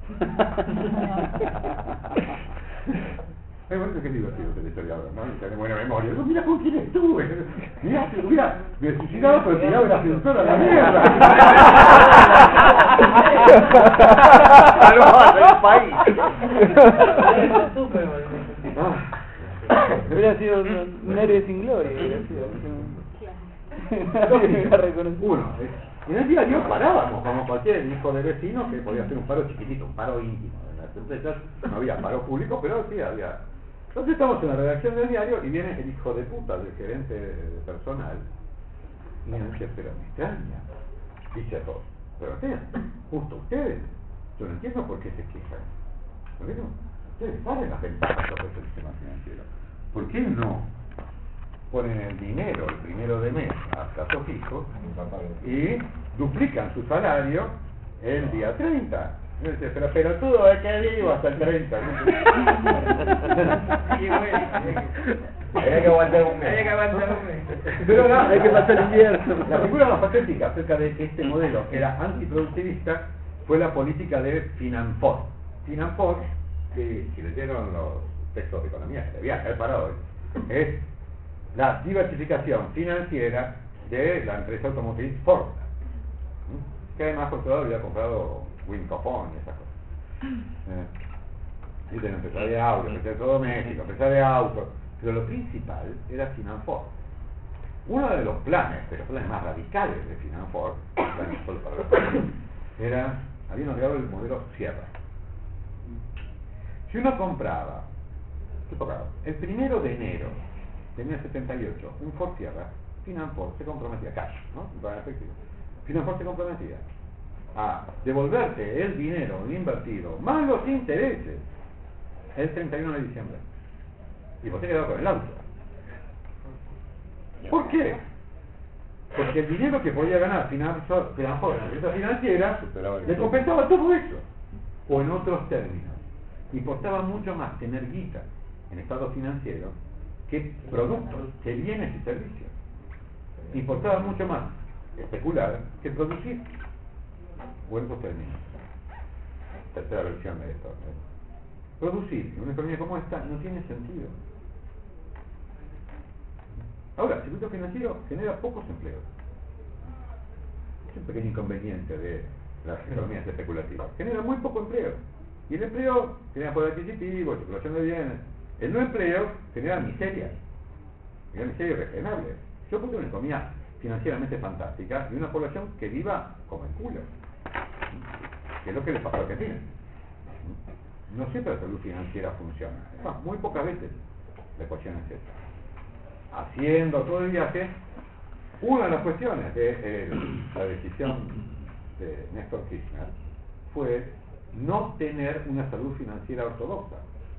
S1: ¿no? Me parece que es divertido que la historia ahora, ¿no? Y tiene buena memoria. No, mira con quién estuve. Mirá, mira, me suicidaba pero tiraba el ascensor a la mierda.
S4: Salvador del país.
S3: Hubiera sido un, un héroe sin gloria. Hubiera sido.
S1: Uno, en el diario parábamos como cualquier hijo de vecino que podía hacer un paro chiquitito, un paro íntimo. En las empresas no había paro público, pero sí había. Entonces estamos en la redacción del diario y viene el hijo de puta del gerente de personal y me dice, pero me extraña, dice a todos, pero ustedes, justo ustedes, yo no entiendo por qué se quejan. ¿Por qué no? Ustedes saben las ventajas que ofrece el sistema financiero. ¿Por qué no ponen el dinero el primero de mes a plazo fijo y duplican su salario el día treinta? Y dice, pero, pero todo es que vivo hasta el treinta.
S2: Y bueno,
S1: hay que aguantar un mes.
S2: hay que aguantar un mes.
S1: Pero no,
S3: Hay que pasar el invierno.
S1: La figura más patética acerca de este modelo, que era antiproductivista, fue la política de Finanfor. Finanfor, que si leyeron los textos de economía, que debía haber para hoy, es la diversificación financiera de la empresa automotriz Ford, que además por todo había comprado Wincofon y esas cosas. Eh, y de empresa de audio, empresa de electrodomésticos, empresa de autos, pero lo principal era Finanfor. Uno de los planes, de los planes más radicales de Finanfor, planes solo para los países, era, habían creado el modelo Sierra. Si uno compraba, ¿qué tocaba? El primero de enero de mil novecientos setenta y ocho, un Ford Sierra, Finanfor se comprometía, cash, ¿no? En efectivo. Finanfor se comprometía a devolverte el dinero invertido más los intereses el treinta y uno de diciembre. Y vos te quedabas con el auto. ¿Por qué? Porque el dinero que podía ganar Finanfor, la empresa financiera, le compensaba todo eso. O en otros términos, importaba mucho más tener guita en estado financiero que productos, que bienes y servicios. Importaba mucho más especular que producir. O en otros términos. Tercera versión de esto. ¿eh? Producir en una economía como esta no tiene sentido. Ahora, el circuito financiero genera pocos empleos. Es un pequeño inconveniente de las economías especulativas. Genera muy poco empleo. Y el empleo genera poder adquisitivo, circulación de bienes. El no empleo genera miseria. Genera miseria irrefrenable. Yo puse una economía financieramente fantástica y una población que viva como el culo. Que es lo que le pasó a Argentina. No siempre la salud financiera funciona. No, muy pocas veces la ecuación es esta. Haciendo todo el viaje, una de las cuestiones de eh, la decisión de Néstor Kirchner fue no tener una salud financiera ortodoxa.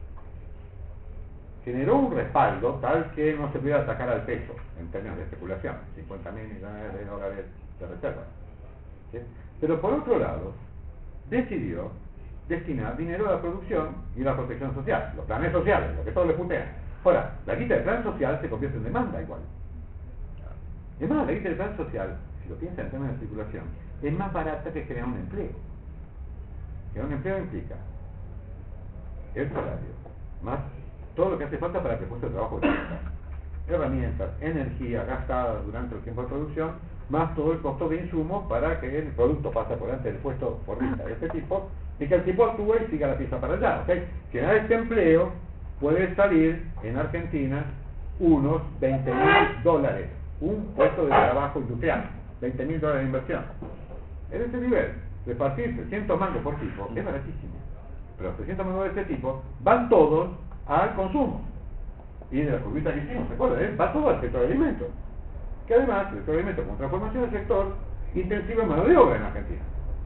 S1: Generó un respaldo tal que no se pudiera atacar al peso en términos de especulación, cincuenta mil millones de dólares de reservas. ¿Sí? Pero por otro lado, decidió destinar dinero a la producción y a la protección social, los planes sociales, lo que todos le putean. Ahora, la guita del plan social se convierte en demanda igual. Es más, la guita del plan social, si lo piensan en términos de circulación, es más barata que crear un empleo. Crear un empleo implica el salario, más todo lo que hace falta para que el puesto de trabajo exista. Herramientas, energía gastada durante el tiempo de producción, más todo el costo de insumos para que el producto pase por delante del puesto por vista de este tipo, y que el tipo actúe y siga la pieza para allá. ¿Okay? Generar este empleo puede salir en Argentina unos veinte mil dólares, un puesto de trabajo industrial, veinte mil dólares de inversión. En ese nivel, repartir trescientos mangos por tipo es baratísimo, pero los trescientos mangos de este tipo van todos al consumo. Y de la curvita que hicimos, ¿se acuerdan? ¿Eh? Va todo al sector de alimentos, que además el sector de alimentos con transformación del sector intensivo en mano de obra en Argentina.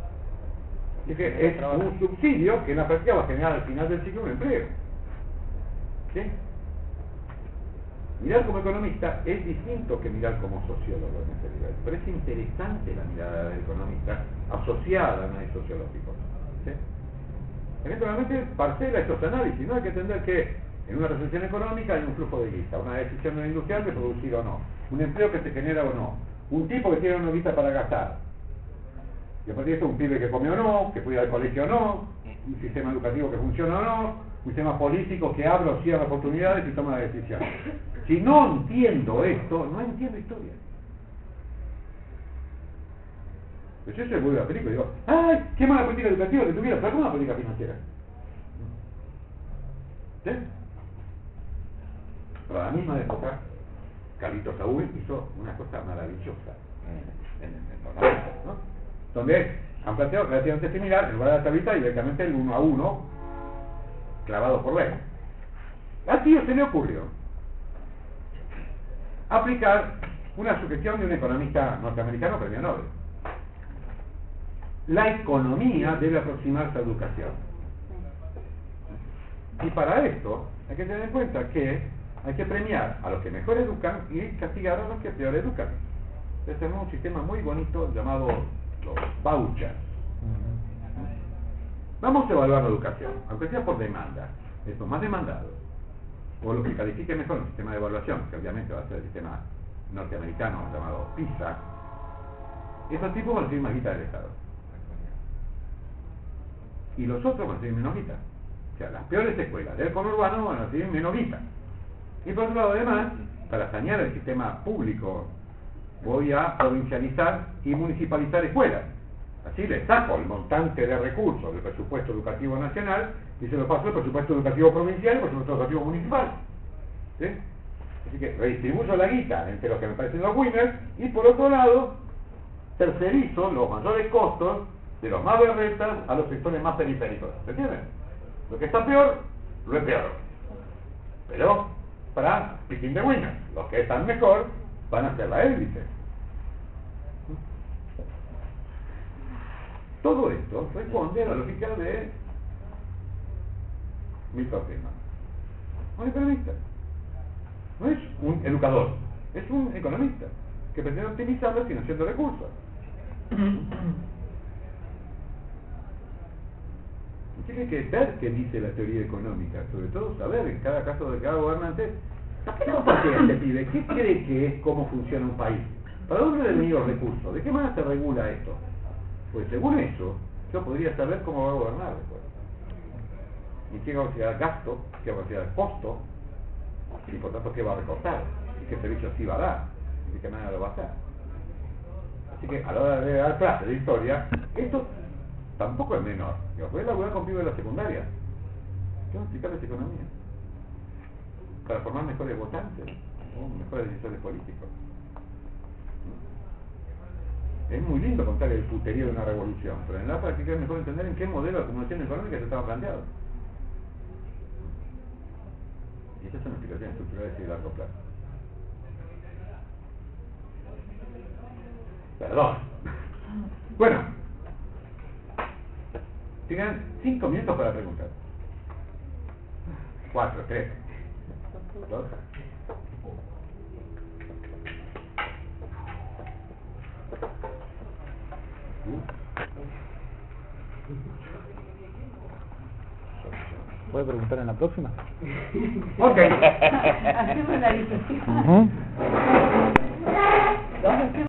S1: Es que es un subsidio que en la práctica va a generar al final del ciclo un empleo. ¿Sí? Mirar como economista es distinto que mirar como sociólogo en este nivel, pero es interesante la mirada del economista asociada al análisis sociológico. ¿Sí? Eventualmente parcela estos análisis, ¿no? Hay que entender que en una recesión económica hay un flujo de guita, una decisión de un industrial de producir o no, un empleo que se genera o no, un tipo que tiene una guita para gastar, y a partir de esto un pibe que come o no, que puede ir al colegio o no, un sistema educativo que funciona o no, un sistema político que abre o cierra oportunidades y toma la decisión. Si no entiendo esto, no entiendo historia. Pues yo se vuelvo a la película y digo, ¡ay, qué mala política educativa que tuviera! Pero ¿cómo una política financiera? ¿Sí? Pero a la misma época, Carlitos Saúl hizo una cosa maravillosa en, en, en los noventa, ¿no? Donde han planteado relativamente similar, en lugar de la tablita, directamente el uno a uno, clavado por ley. A Tío se le ocurrió aplicar una sugestión de un economista norteamericano, premio Nobel. La economía debe aproximarse a educación. Y para esto hay que tener en cuenta que hay que premiar a los que mejor educan y castigar a los que peor educan. Entonces tenemos un sistema muy bonito llamado los vouchers. Vamos a evaluar la educación, aunque sea por demanda, estos más demandados, o lo que califique mejor el sistema de evaluación, que obviamente va a ser el sistema norteamericano llamado PISA. Esos tipos van a recibir más guita del Estado. Y los otros van a recibir menos guita. O sea, las peores escuelas del conurbano van a recibir menos guita. Y por otro lado, además, para sanear el sistema público, voy a provincializar y municipalizar escuelas. Así le saco el montante de recursos del presupuesto educativo nacional y se lo paso al presupuesto educativo provincial y al presupuesto educativo municipal. ¿Sí? Así que redistribuyo la guita entre los que me parecen los winners y por otro lado tercerizo los mayores costos de los más berretas a los sectores más periféricos. ¿Se entiende? Lo que está peor, lo es peor. Pero para picking the winners, los que están mejor van a ser la élite. Todo esto responde a la lógica de Milton Friedman. Un economista. No es un educador, es un economista que pretende optimizar la asignación de recursos. Tiene que ver qué dice la teoría económica, sobre todo saber en cada caso de cada gobernante qué compartía este pibe, qué cree que es, cómo funciona un país, para dónde deben ir los recursos, de qué manera se regula esto. Pues según eso, yo podría saber cómo va a gobernar después. Y qué va a considerar gasto, qué va a considerar costo, y por tanto qué va a recortar, y qué servicio sí va a dar, y de qué manera lo va a hacer. Así que a la hora de dar clases de historia, esto tampoco es menor. Voy a laburar con pibes de la secundaria. ¿Qué va a explicarles economía? Para formar mejores votantes, ¿no? Mejores decisores políticos. Es muy lindo contar el puterío de una revolución, pero en la práctica es mejor entender en qué modelo de acumulación económica se estaba planteado. Y estas son explicaciones estructurales y de largo plazo. Perdón. Bueno, tengan cinco minutos para preguntar. Cuatro, tres, dos.
S3: ¿Puede preguntar en la próxima?
S1: Ok.
S5: Hacemos la discusión.
S3: Uh-huh.